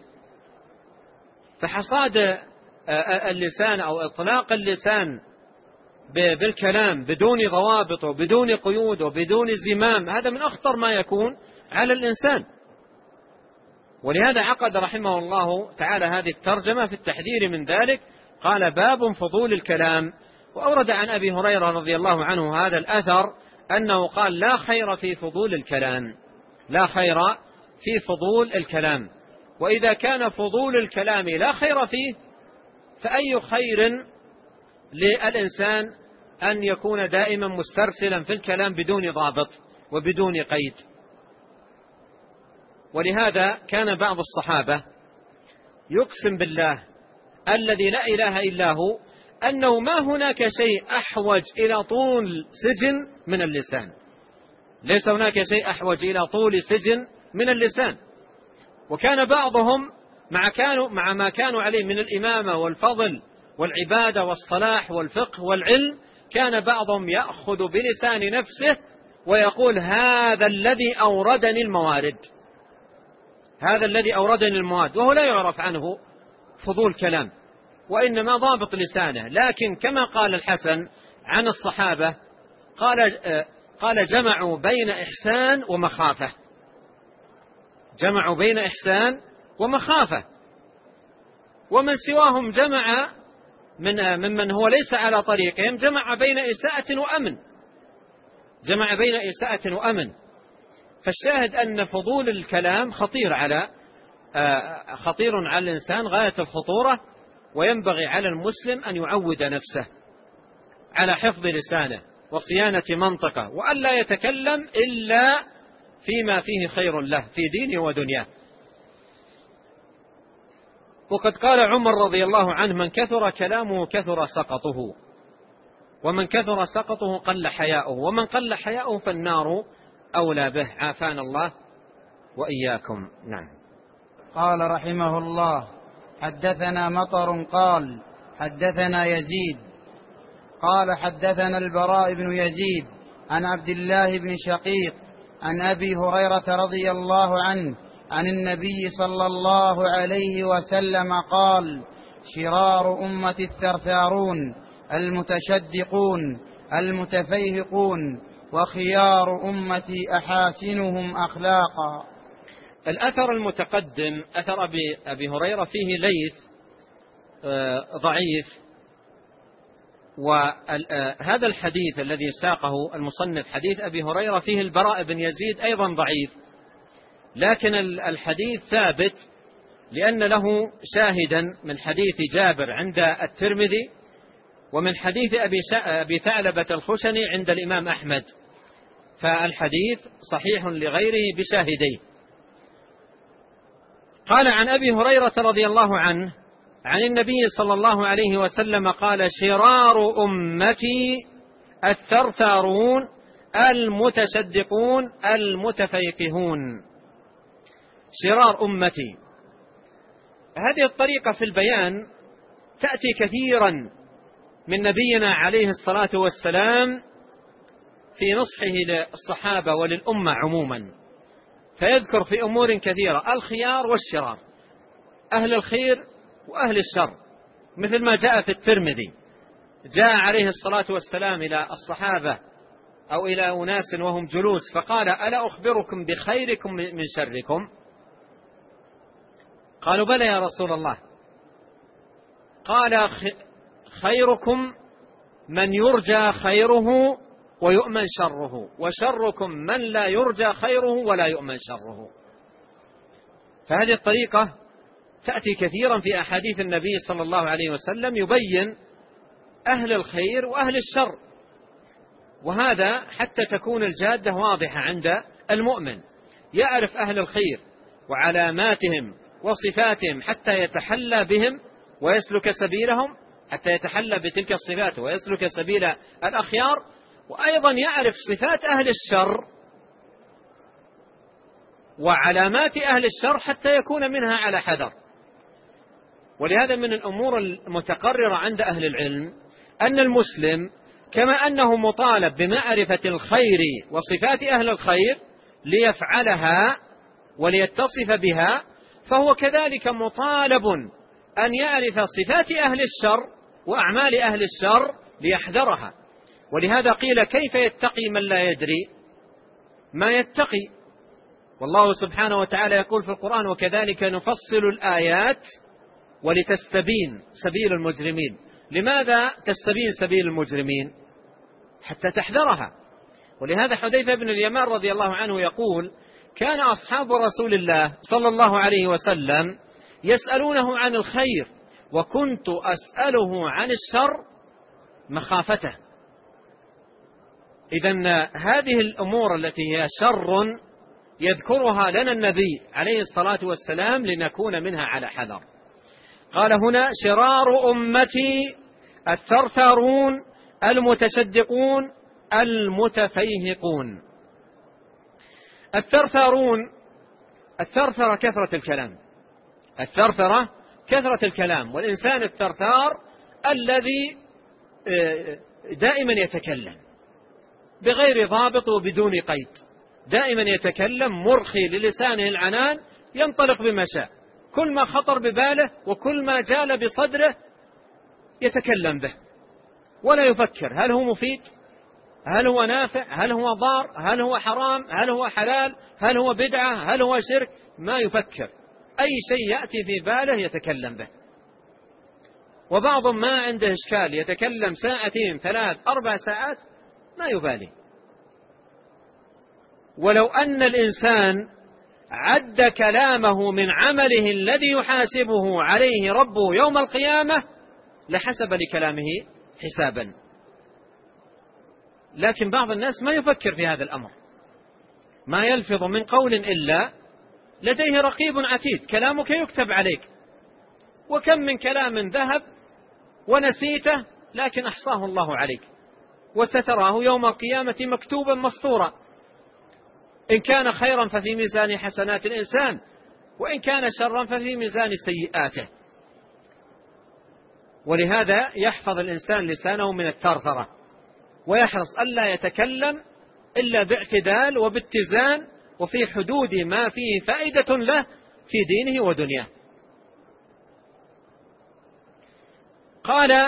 فحصاد اللسان أو إطلاق اللسان بالكلام بدون ضوابط وبدون قيود وبدون زمام، هذا من أخطر ما يكون على الإنسان. ولهذا عقد رحمه الله تعالى هذه الترجمة في التحذير من ذلك. قال: باب فضول الكلام. وأورد عن أبي هريرة رضي الله عنه هذا الأثر أنه قال: لا خير في فضول الكلام. لا خير في فضول الكلام. وإذا كان فضول الكلام لا خير فيه، فأي خير للإنسان أن يكون دائما مسترسلا في الكلام بدون ضابط وبدون قيد. ولهذا كان بعض الصحابة يقسم بالله الذي لا إله إلا هو أنه ما هناك شيء أحوج إلى طول سجن من اللسان. ليس هناك شيء أحوج إلى طول سجن من اللسان. وكان بعضهم مع ما كانوا عليه من الإمامة والفضل والعبادة والصلاح والفقه والعلم، كان بعضهم يأخذ بلسان نفسه ويقول: هذا الذي أوردني الموارد، هذا الذي أوردني المواد، وهو لا يعرف عنه فضول كلام، وإنما ضابط لسانه. لكن كما قال الحسن عن الصحابة، قال: جمعوا بين إحسان ومخافة. جمعوا بين إحسان ومخافة. ومن سواهم جمع ممن هو ليس على طريقهم، جمع بين إساءة وأمن. جمع بين إساءة وأمن. فالشاهد أن فضول الكلام خطير على الإنسان غاية الخطورة، وينبغي على المسلم أن يعود نفسه على حفظ لسانه وصيانة منطقه، وألا يتكلم إلا فيما فيه خير له في دينه ودنياه. وقد قال عمر رضي الله عنه: من كثر كلامه كثر سقطه، ومن كثر سقطه قل حياؤه، ومن قل حياؤه فالنار أولى به. عافانا الله وإياكم. نعم. قال رحمه الله: حدثنا مطر قال حدثنا يزيد قال حدثنا البراء بن يزيد عن عبد الله بن شقيق عن أبي هريرة رضي الله عنه عن النبي صلى الله عليه وسلم قال: شرار أمة الثرثارون المتشدقون المتفيهقون، وخيار أمتي أحاسنهم أخلاقا. الأثر المتقدم أثر أبي هريرة فيه ليث ضعيف، وهذا الحديث الذي ساقه المصنف حديث أبي هريرة فيه البراء بن يزيد أيضا ضعيف، لكن الحديث ثابت لأن له شاهدا من حديث جابر عند الترمذي، ومن حديث أبي ثعلبة الخشني عند الإمام أحمد، فالحديث صحيح لغيره بشاهديه. قال عن أبي هريرة رضي الله عنه عن النبي صلى الله عليه وسلم قال: شرار أمتي الثرثارون المتشدقون المتفيقهون. شرار أمتي، هذه الطريقة في البيان تأتي كثيرا من نبينا عليه الصلاة والسلام في نصحه للصحابة وللأمة عموما، فيذكر في أمور كثيرة الخيار والشرار، أهل الخير وأهل الشر، مثل ما جاء في الترمذي، جاء عليه الصلاة والسلام إلى الصحابة أو إلى أناس وهم جلوس فقال: ألا أخبركم بخيركم من شركم؟ قالوا: بلى يا رسول الله. قال: خيركم من يرجى خيره ويؤمن شره، وشركم من لا يرجى خيره ولا يؤمن شره. فهذه الطريقة تأتي كثيرا في أحاديث النبي صلى الله عليه وسلم يبين أهل الخير وأهل الشر، وهذا حتى تكون الجادة واضحة عند المؤمن، يعرف أهل الخير وعلاماتهم وصفاتهم حتى يتحلى بهم ويسلك سبيلهم، حتى يتحلى بتلك الصفات ويسلك سبيل الأخيار، وأيضا يعرف صفات أهل الشر وعلامات أهل الشر حتى يكون منها على حذر. ولهذا من الأمور المتقررة عند أهل العلم أن المسلم كما أنه مطالب بمعرفة الخير وصفات أهل الخير ليفعلها وليتصف بها، فهو كذلك مطالب أن يعرف صفات أهل الشر وأعمال أهل الشر ليحذرها. ولهذا قيل: كيف يتقي من لا يدري ما يتقي؟ والله سبحانه وتعالى يقول في القرآن: وكذلك نفصل الآيات ولتستبين سبيل المجرمين. لماذا تستبين سبيل المجرمين؟ حتى تحذرها. ولهذا حذيفة بن اليمان رضي الله عنه يقول: كان أصحاب رسول الله صلى الله عليه وسلم يسألونه عن الخير وكنت أسأله عن الشر مخافته. إذن هذه الأمور التي هي شر يذكرها لنا النبي عليه الصلاة والسلام لنكون منها على حذر. قال هنا: شرار أمتي الثرثارون المتشدقون المتفيهقون. الثرثارون، الثرثرة كثرة الكلام، الثرثرة كثرة الكلام، والإنسان الثرثار الذي دائما يتكلم بغير ضابط وبدون قيد، دائما يتكلم مرخي للسانه العنان، ينطلق بما شاء، كل ما خطر بباله وكل ما جال بصدره يتكلم به ولا يفكر هل هو مفيد، هل هو نافع، هل هو ضار، هل هو حرام، هل هو حلال، هل هو بدعة، هل هو شرك، ما يفكر، أي شيء يأتي في باله يتكلم به. وبعضهم ما عنده إشكال يتكلم ساعتين 3 4 ساعات ما يبالي. ولو أن الإنسان عد كلامه من عمله الذي يحاسبه عليه ربه يوم القيامة لحسب لكلامه حسابا، لكن بعض الناس ما يفكر في هذا الأمر، ما يلفظ من قول إلا لديه رقيب عتيد، كلامك يكتب عليك، وكم من كلام ذهب ونسيته لكن أحصاه الله عليك وستراه يوم القيامة مكتوبا مسطورا، إن كان خيرا ففي ميزان حسنات الإنسان وإن كان شرا ففي ميزان سيئاته. ولهذا يحفظ الإنسان لسانه من الثرثرة ويحرص ألا يتكلم إلا باعتدال وباتزان وفي حدود ما فيه فائدة له في دينه ودنياه. قال: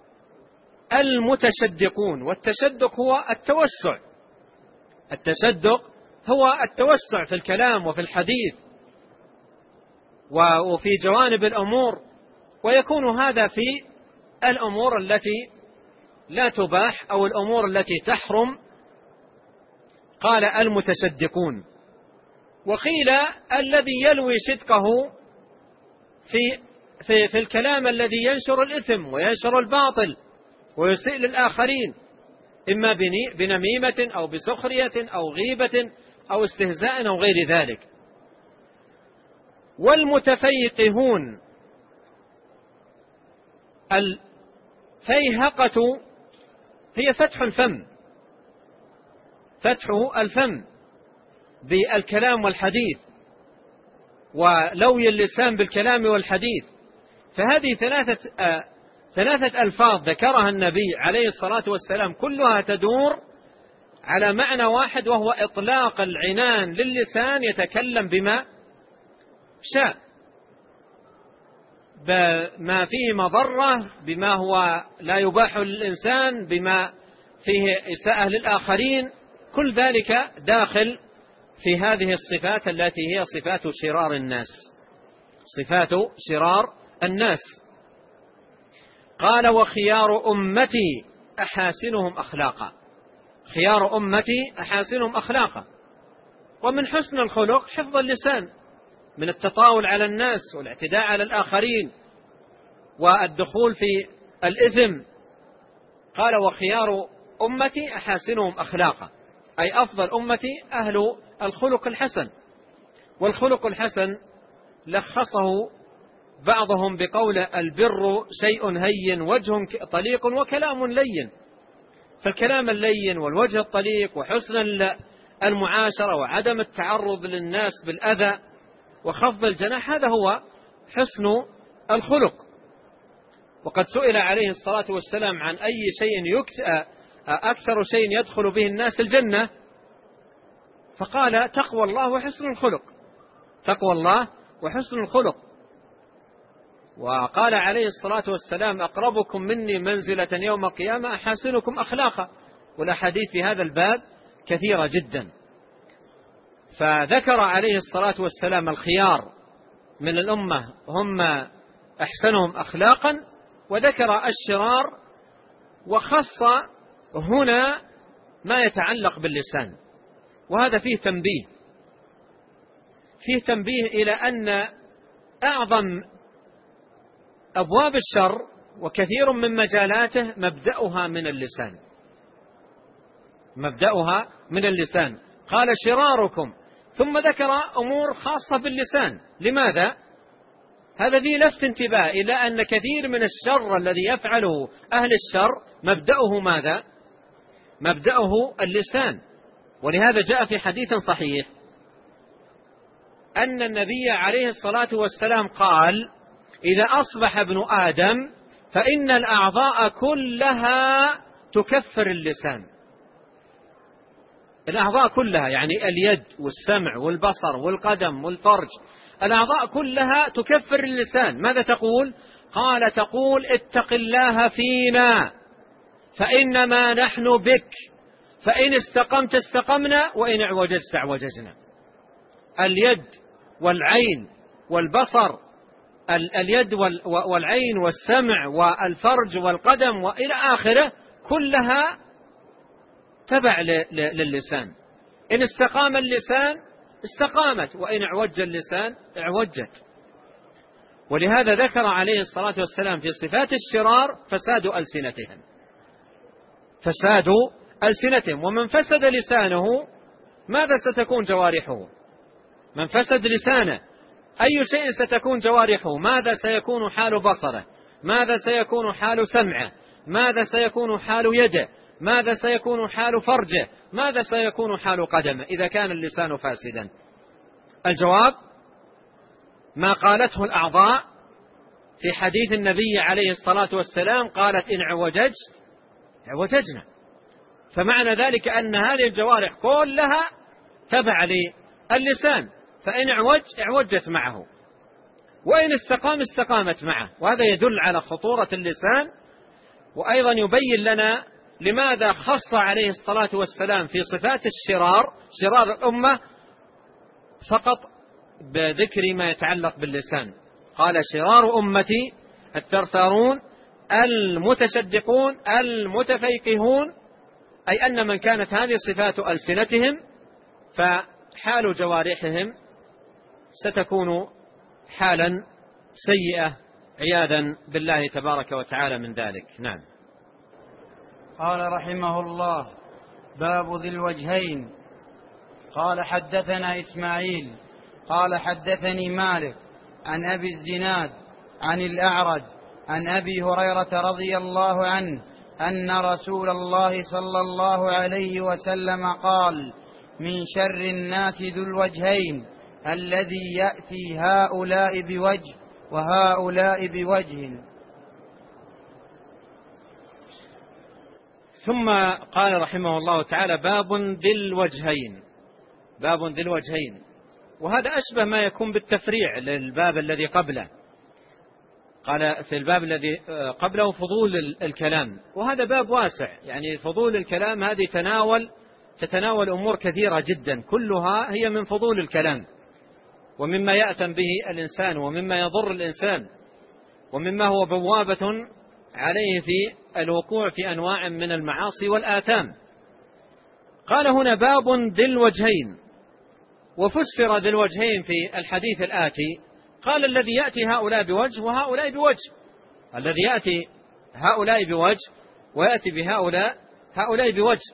المتشدقون، والتشدق هو التوسع، التشدق هو التوسع في الكلام وفي الحديث وفي جوانب الأمور، ويكون هذا في الأمور التي لا تباح أو الأمور التي تحرم. قال: المتشدقون. وقيل: الذي يلوي شدقه في الكلام الذي ينشر الإثم وينشر الباطل ويسيء للآخرين، إما بنميمة أو بسخرية أو غيبة أو استهزاء أو غير ذلك. والمتفيقهون، الفيهقة هي فتح الفم، فتح الفم بالكلام والحديث، ولوي اللسان بالكلام والحديث. فهذه ثلاثة ألفاظ ذكرها النبي عليه الصلاة والسلام، كلها تدور على معنى واحد، وهو إطلاق العنان للسان يتكلم بما شاء، بما فيه مضرة، بما هو لا يباح للإنسان، بما فيه إساءة للآخرين. كل ذلك داخل في هذه الصفات التي هي صفات شرار الناس، صفات شرار الناس. قال: وخيار أمتي أحاسنهم أخلاقا. خيار أمتي أحاسنهم أخلاقا. ومن حسن الخلق حفظ اللسان من التطاول على الناس والاعتداء على الآخرين والدخول في الإثم. قال: وخيار أمتي أحاسنهم أخلاقا، أي أفضل أمتي أهل الخلق الحسن. والخلق الحسن لخصه بعضهم بقول: البر شيء هين وجه طليق وكلام لين. فالكلام اللين والوجه الطليق وحسن المعاشرة وعدم التعرض للناس بالأذى وخفض الجناح، هذا هو حسن الخلق. وقد سئل عليه الصلاة والسلام عن أي شيء أكثر شيء يدخل به الناس الجنة، فقال: تقوى الله وحسن الخلق. تقوى الله وحسن الخلق. وقال عليه الصلاة والسلام: أقربكم مني منزلة يوم القيامة أحاسنكم أخلاقا. والأحاديث في هذا الباب كثيرة جدا. فذكر عليه الصلاة والسلام الخيار من الأمة هم أحسنهم أخلاقا، وذكر الشرار، وخص هنا ما يتعلق باللسان. وهذا فيه تنبيه إلى أن أعظم أبواب الشر وكثير من مجالاته مبدأها من اللسان. قال: شراركم، ثم ذكر أمور خاصة باللسان. لماذا؟ هذا فيه لفت انتباه إلى أن كثير من الشر الذي يفعله أهل الشر مبدأه ماذا؟ مبدأه اللسان. ولهذا جاء في حديث صحيح أن النبي عليه الصلاة والسلام قال: إذا أصبح ابن آدم فإن الأعضاء كلها تكفر اللسان. الأعضاء كلها، يعني اليد والسمع والبصر والقدم والفرج، الأعضاء كلها تكفر اللسان. ماذا تقول؟ قال: تقول: اتق الله فينا فإنما نحن بك، فإن استقمت استقمنا وإن اعوججت اعوججنا. اليد والعين والبصر، اليد والعين والسمع والفرج والقدم وإلى آخره، كلها تبع للسان. إن استقام اللسان استقامت، وإن اعوج اللسان اعوجت. ولهذا ذكر عليه الصلاة والسلام في صفات الشرار فساد ألسنتهم. ومن فسد لسانه ماذا ستكون جوارحه؟ من فسد لسانه أي شيء ستكون جوارحه؟ ماذا سيكون حال بصره؟ ماذا سيكون حال سمعه؟ ماذا سيكون حال يده؟ ماذا سيكون حال فرجه؟ ماذا سيكون حال قدمه إذا كان اللسان فاسدا؟ الجواب: ما قالته الأعضاء في حديث النبي عليه الصلاة والسلام، قالت: إن اعوججت اعوججنا. فمعنى ذلك أن هذه الجوارح كلها تبع للسان، فإن اعوج اعوجت معه، وإن استقام استقامت معه. وهذا يدل على خطورة اللسان، وأيضا يبين لنا لماذا خص عليه الصلاة والسلام في صفات شرار الأمة فقط بذكر ما يتعلق باللسان. قال: شرار أمتي الثرثارون المتشدقون المتفيقهون، أي أن من كانت هذه صفات ألسنتهم فحال جوارحهم ستكون حالا سيئة عياذا بالله تبارك وتعالى من ذلك. نعم. قال رحمه الله: باب ذي الوجهين. قال حدثنا إسماعيل قال حدثني مالك عن أبي الزناد عن الأعرج عن أبي هريرة رضي الله عنه أن رسول الله صلى الله عليه وسلم قال: من شر الناس ذو الوجهين الذي يأتي هؤلاء بوجه وهؤلاء بوجه. ثم قال رحمه الله تعالى: باب ذي الوجهين. باب ذي الوجهين، وهذا أشبه ما يكون بالتفريع للباب الذي قبله. قال في الباب الذي قبله فضول الكلام، وهذا باب واسع، يعني فضول الكلام هذه تتناول أمور كثيرة جدا، كلها هي من فضول الكلام، ومما يأثم به الإنسان، ومما يضر الإنسان، ومما هو بوابة عليه في الوقوع في أنواع من المعاصي والآثام. قال هنا: باب ذي الوجهين. وفسر ذي الوجهين في الحديث الآتي، قال: الذي يأتي هؤلاء بوجه وهؤلاء بوجه، الذي يأتي هؤلاء بوجه ويأتي هؤلاء بوجه.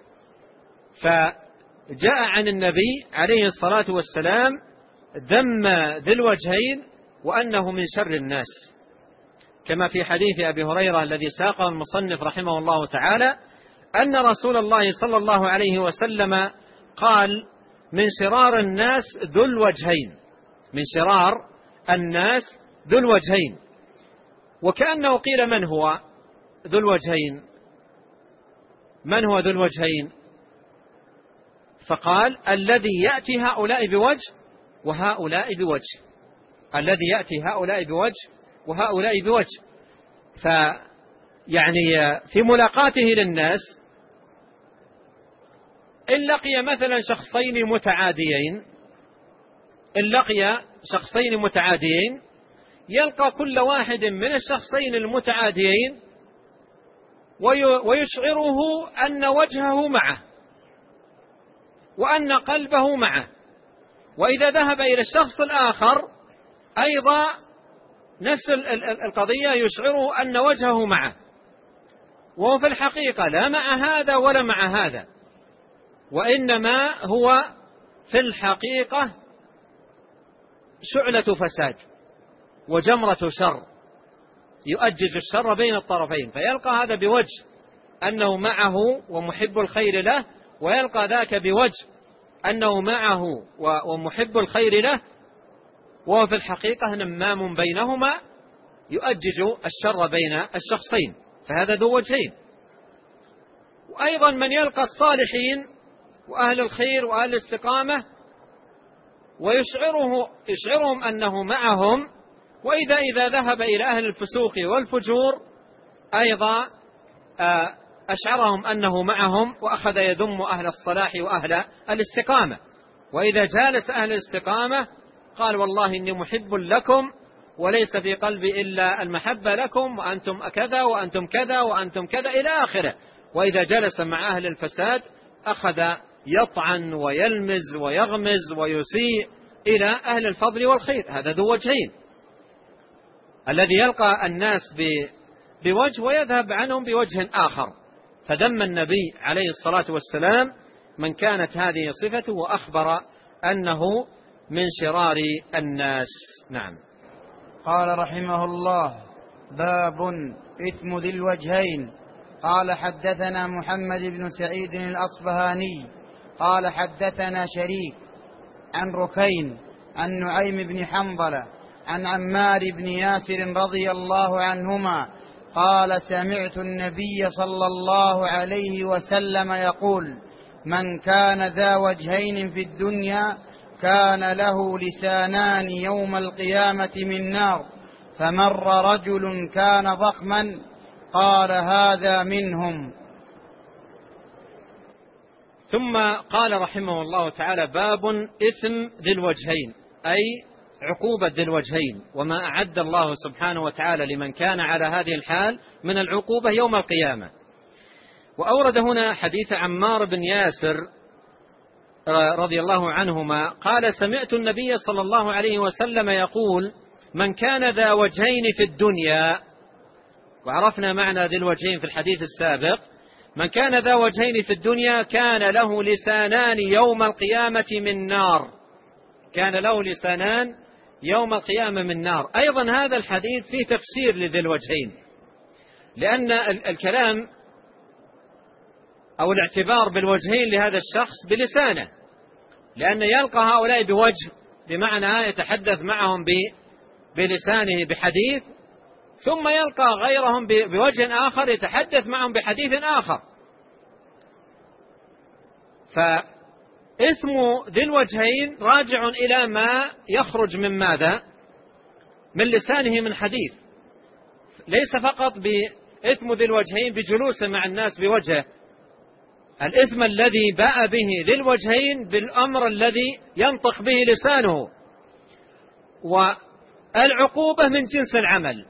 فجاء عن النبي عليه الصلاة والسلام ذم ذي الوجهين وأنه من شر الناس، كما في حديث أبي هريرة الذي ساقه المصنف رحمه الله تعالى، أن رسول الله صلى الله عليه وسلم قال: من شرار الناس ذو الوجهين، من شرار الناس ذو الوجهين. وكأنه قيل: من هو ذو الوجهين؟ من هو ذو الوجهين؟ فقال: الذي يأتي هؤلاء بوجه وهؤلاء بوجه، الذي يأتي هؤلاء بوجه وهؤلاء بوجه. فيعني في ملاقاته للناس، إن لقي مثلا شخصين متعاديين، يلقى كل واحد من الشخصين المتعاديين ويشعره أن وجهه معه وأن قلبه معه، وإذا ذهب إلى الشخص الآخر أيضا نفس القضية، يشعره أن وجهه معه، وهو في الحقيقة لا مع هذا ولا مع هذا، وإنما هو في الحقيقة شعلة فساد وجمرة شر يؤجج الشر بين الطرفين. فيلقى هذا بوجه أنه معه ومحب الخير له، ويلقى ذاك بوجه أنه معه ومحب الخير له، وهو في الحقيقة نمام بينهما يؤجج الشر بين الشخصين، فهذا ذو وجهين. وأيضا من يلقى الصالحين وأهل الخير وأهل الاستقامة ويشعرهم أنه معهم، وإذا ذهب إلى أهل الفسوق والفجور أيضا أشعرهم أنه معهم، وأخذ يذم أهل الصلاح وأهل الاستقامة. وإذا جالس أهل الاستقامة قال: والله إني محب لكم وليس في قلبي إلا المحبة لكم، وأنتم كذا وأنتم كذا وأنتم كذا إلى آخره. وإذا جلس مع أهل الفساد أخذ يطعن ويلمز ويغمز ويسيء إلى أهل الفضل والخير. هذا ذو وجهين، الذي يلقى الناس بوجه ويذهب عنهم بوجه آخر. فذم النبي عليه الصلاة والسلام من كانت هذه صفته، وأخبر أنه من شرار الناس. نعم. قال رحمه الله: باب إثم ذي الوجهين. قال حدثنا محمد بن سعيد الأصبهاني قال حدثنا شريك عن ركين عن نعيم بن حنظلة عن عمار بن ياسر رضي الله عنهما قال: سمعت النبي صلى الله عليه وسلم يقول: من كان ذا وجهين في الدنيا كان له لسانان يوم القيامة من نار، فمر رجل كان ضخما قال: هذا منهم. ثم قال رحمه الله تعالى: باب إثم ذي الوجهين، أي عقوبة ذي الوجهين، وما أعد الله سبحانه وتعالى لمن كان على هذه الحال من العقوبة يوم القيامة. وأورد هنا حديث عمار بن ياسر رضي الله عنهما قال: سمعت النبي صلى الله عليه وسلم يقول: من كان ذا وجهين في الدنيا. وعرفنا معنى ذي الوجهين في الحديث السابق، من كان ذا وجهين في الدنيا كان له لسانان يوم القيامة من نار. كان له لسانان يوم القيامة من نار. أيضا هذا الحديث فيه تفسير لذي الوجهين، لأن الكلام أو الاعتبار بالوجهين لهذا الشخص بلسانه، لأن يلقى هؤلاء بوجه بمعنى يتحدث معهم بلسانه بحديث، ثم يلقى غيرهم بوجه آخر يتحدث معهم بحديث آخر. فإثم ذي الوجهين راجع إلى ما يخرج من ماذا؟ من لسانه من حديث، ليس فقط بإثم ذي الوجهين بجلوسه مع الناس بوجهه، الإثم الذي باء به ذي الوجهين بالأمر الذي ينطق به لسانه. والعقوبة من جنس العمل.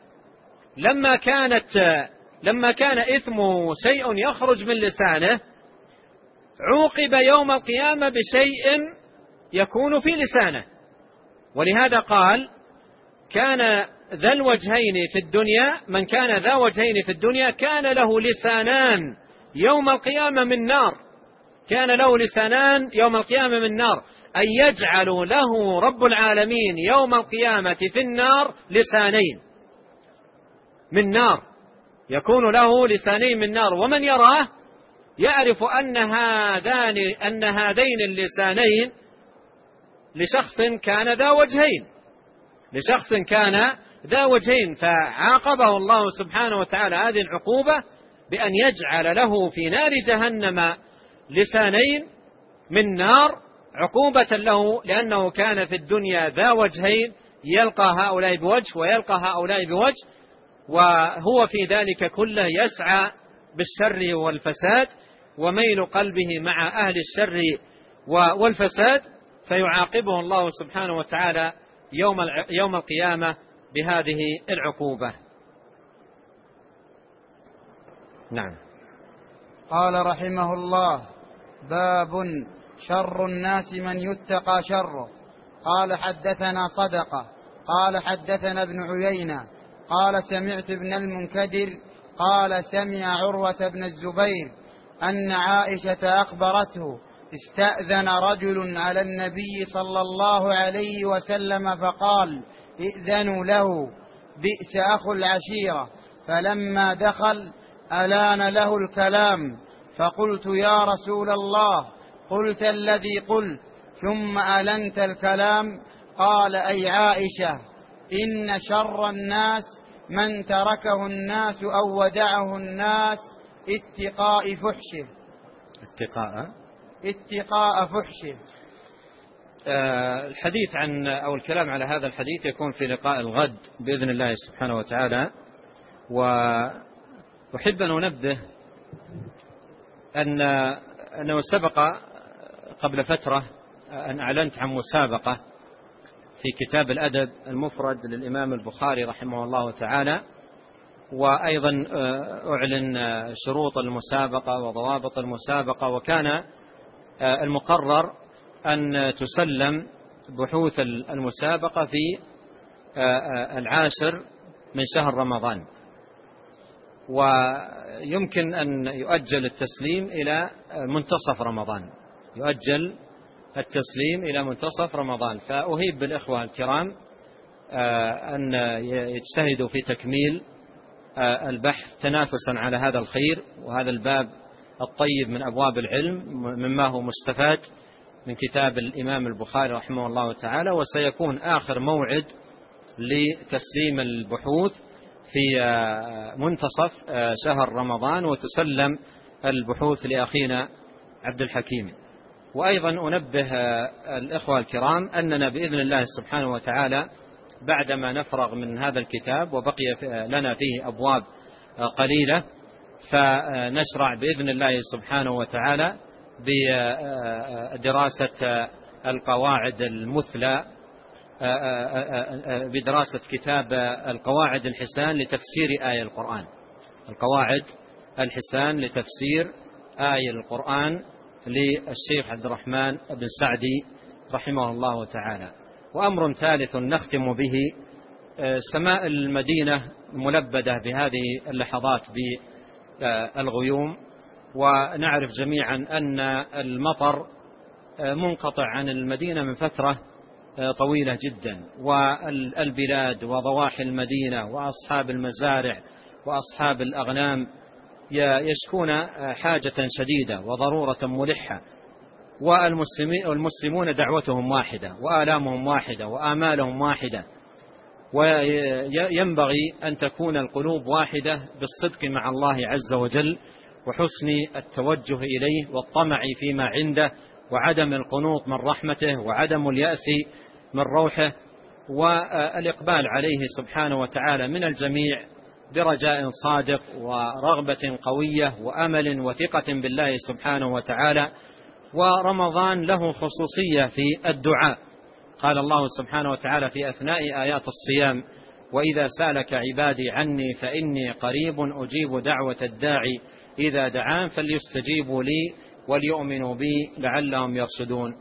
لما كان إثمه شيء يخرج من لسانه عوقب يوم القيامة بشيء يكون في لسانه. ولهذا قال كان ذا الوجهين في الدنيا، من كان ذا وجهين في الدنيا كان له لسانان يوم القيامة من نار. كان له لسانان يوم القيامة من نار، أن يجعل له رب العالمين يوم القيامة في النار لسانين من نار، يكون له لسانين من نار. ومن يراه يعرف أن هذين اللسانين لشخص كان ذا وجهين، لشخص كان ذا وجهين، فعاقبه الله سبحانه وتعالى هذه العقوبة بأن يجعل له في نار جهنم لسانين من نار عقوبة له، لأنه كان في الدنيا ذا وجهين، يلقى هؤلاء بوجه ويلقى هؤلاء بوجه، وهو في ذلك كله يسعى بالشر والفساد وميل قلبه مع أهل الشر والفساد، فيعاقبه الله سبحانه وتعالى يوم القيامة بهذه العقوبة. نعم. قال رحمه الله: باب شر الناس من يتقى شره. قال حدثنا صدقة قال حدثنا ابن عيينة قال سمعت ابن المنكدر قال سمع عروة بن الزبير أن عائشة أخبرته استأذن رجل على النبي صلى الله عليه وسلم فقال: ائذنوا له، بئس أخو العشيرة. فلما دخل ألان له الكلام، فقلت: يا رسول الله، قلت الذي قلت ثم ألنت الكلام؟ قال: أي عائشة، إن شر الناس من تركه الناس أو ودعه الناس اتقاء فحشه. اتقاء فحشه. الحديث عن أو الكلام على هذا الحديث يكون في لقاء الغد بإذن الله سبحانه وتعالى. وأحب أن أنبه أنه سبق قبل فترة أن أعلنت عن مسابقة في كتاب الأدب المفرد للإمام البخاري رحمه الله تعالى، وأيضا أعلن شروط المسابقة وضوابط المسابقة، وكان المقرر أن تسلم بحوث المسابقة في 10 من شهر رمضان، ويمكن أن يؤجل التسليم إلى منتصف رمضان، يؤجل التسليم إلى منتصف رمضان. فأهيب بالإخوة الكرام أن يجتهدوا في تكميل البحث تنافسا على هذا الخير وهذا الباب الطيب من أبواب العلم مما هو مستفاد من كتاب الإمام البخاري رحمه الله تعالى. وسيكون آخر موعد لتسليم البحوث في منتصف شهر رمضان، وتسلم البحوث لأخينا عبد الحكيم. وأيضا أنبه الإخوة الكرام أننا بإذن الله سبحانه وتعالى بعدما نفرغ من هذا الكتاب وبقي لنا فيه أبواب قليلة، فنشرع بإذن الله سبحانه وتعالى بدراسة القواعد المثلى، بدراسة كتاب القواعد الحسان لتفسير آية القرآن، القواعد الحسان لتفسير آية القرآن للشيخ عبد الرحمن بن سعدي رحمه الله تعالى. وأمر ثالث نختم به: سماء المدينة ملبدة بهذه اللحظات بالغيوم، ونعرف جميعا أن المطر منقطع عن المدينة من فترة طويلة جدا، والبلاد وضواحي المدينة وأصحاب المزارع وأصحاب الأغنام يشكون حاجة شديدة وضرورة ملحة، والمسلمون دعوتهم واحدة وآلامهم واحدة وآمالهم واحدة، وينبغي أن تكون القلوب واحدة بالصدق مع الله عز وجل وحسن التوجه إليه والطمع فيما عنده وعدم القنوط من رحمته وعدم اليأس من روحه، والإقبال عليه سبحانه وتعالى من الجميع برجاء صادق ورغبة قوية وأمل وثقة بالله سبحانه وتعالى. ورمضان له خصوصية في الدعاء، قال الله سبحانه وتعالى في أثناء آيات الصيام: وإذا سالك عبادي عني فإني قريب أجيب دعوة الداعي إذا دعان فليستجيبوا لي وليؤمنوا بي لعلهم يرشدون.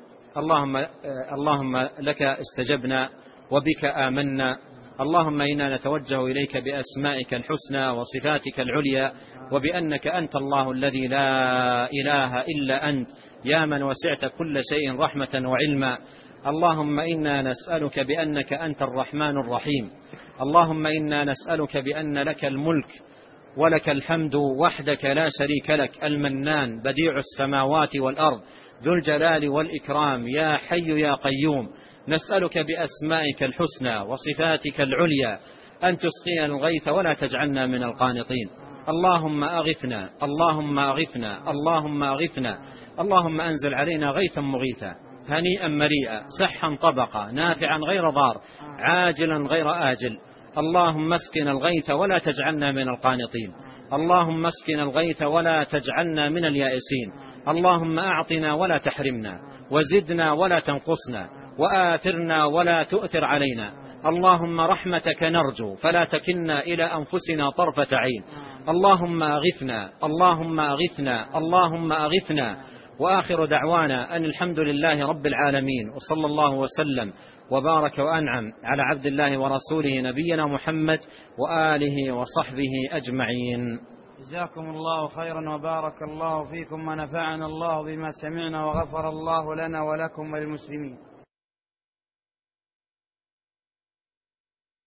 اللهم لك استجبنا وبك آمنا، اللهم إنا نتوجه إليك بأسمائك الحسنى وصفاتك العليا، وبأنك أنت الله الذي لا إله إلا أنت، يا من وسعت كل شيء رحمة وعلما. اللهم إنا نسألك بأنك أنت الرحمن الرحيم، اللهم إنا نسألك بأن لك الملك ولك الحمد وحدك لا شريك لك، المنان بديع السماوات والأرض ذو الجلال والإكرام، يا حي يا قيوم. نسألك بأسمائك الحسنى وصفاتك العليا أن تسقينا الغيث ولا تجعلنا من القانطين. اللهم أغثنا، اللهم أغثنا، اللهم أغثنا، اللهم أنزل علينا غيثا مغيثا هنيئا مريئا سحا طبقا نافعا غير ضار عاجلا غير آجل. اللهم اسقنا الغيث ولا تجعلنا من القانطين، اللهم اسقنا الغيث ولا تجعلنا من اليائسين. اللهم أعطنا ولا تحرمنا، وزدنا ولا تنقصنا، وآثرنا ولا تؤثر علينا. اللهم رحمتك نرجو فلا تكلنا إلى أنفسنا طرفة عين. اللهم أغثنا، اللهم أغثنا، اللهم أغثنا. وآخر دعوانا أن الحمد لله رب العالمين، وصلى الله وسلم وبارك وأنعم على عبد الله ورسوله نبينا محمد وآله وصحبه أجمعين. جزاكم الله خيرا وبارك الله فيكم ونفعنا الله بما سمعنا وغفر الله لنا ولكم وللمسلمين.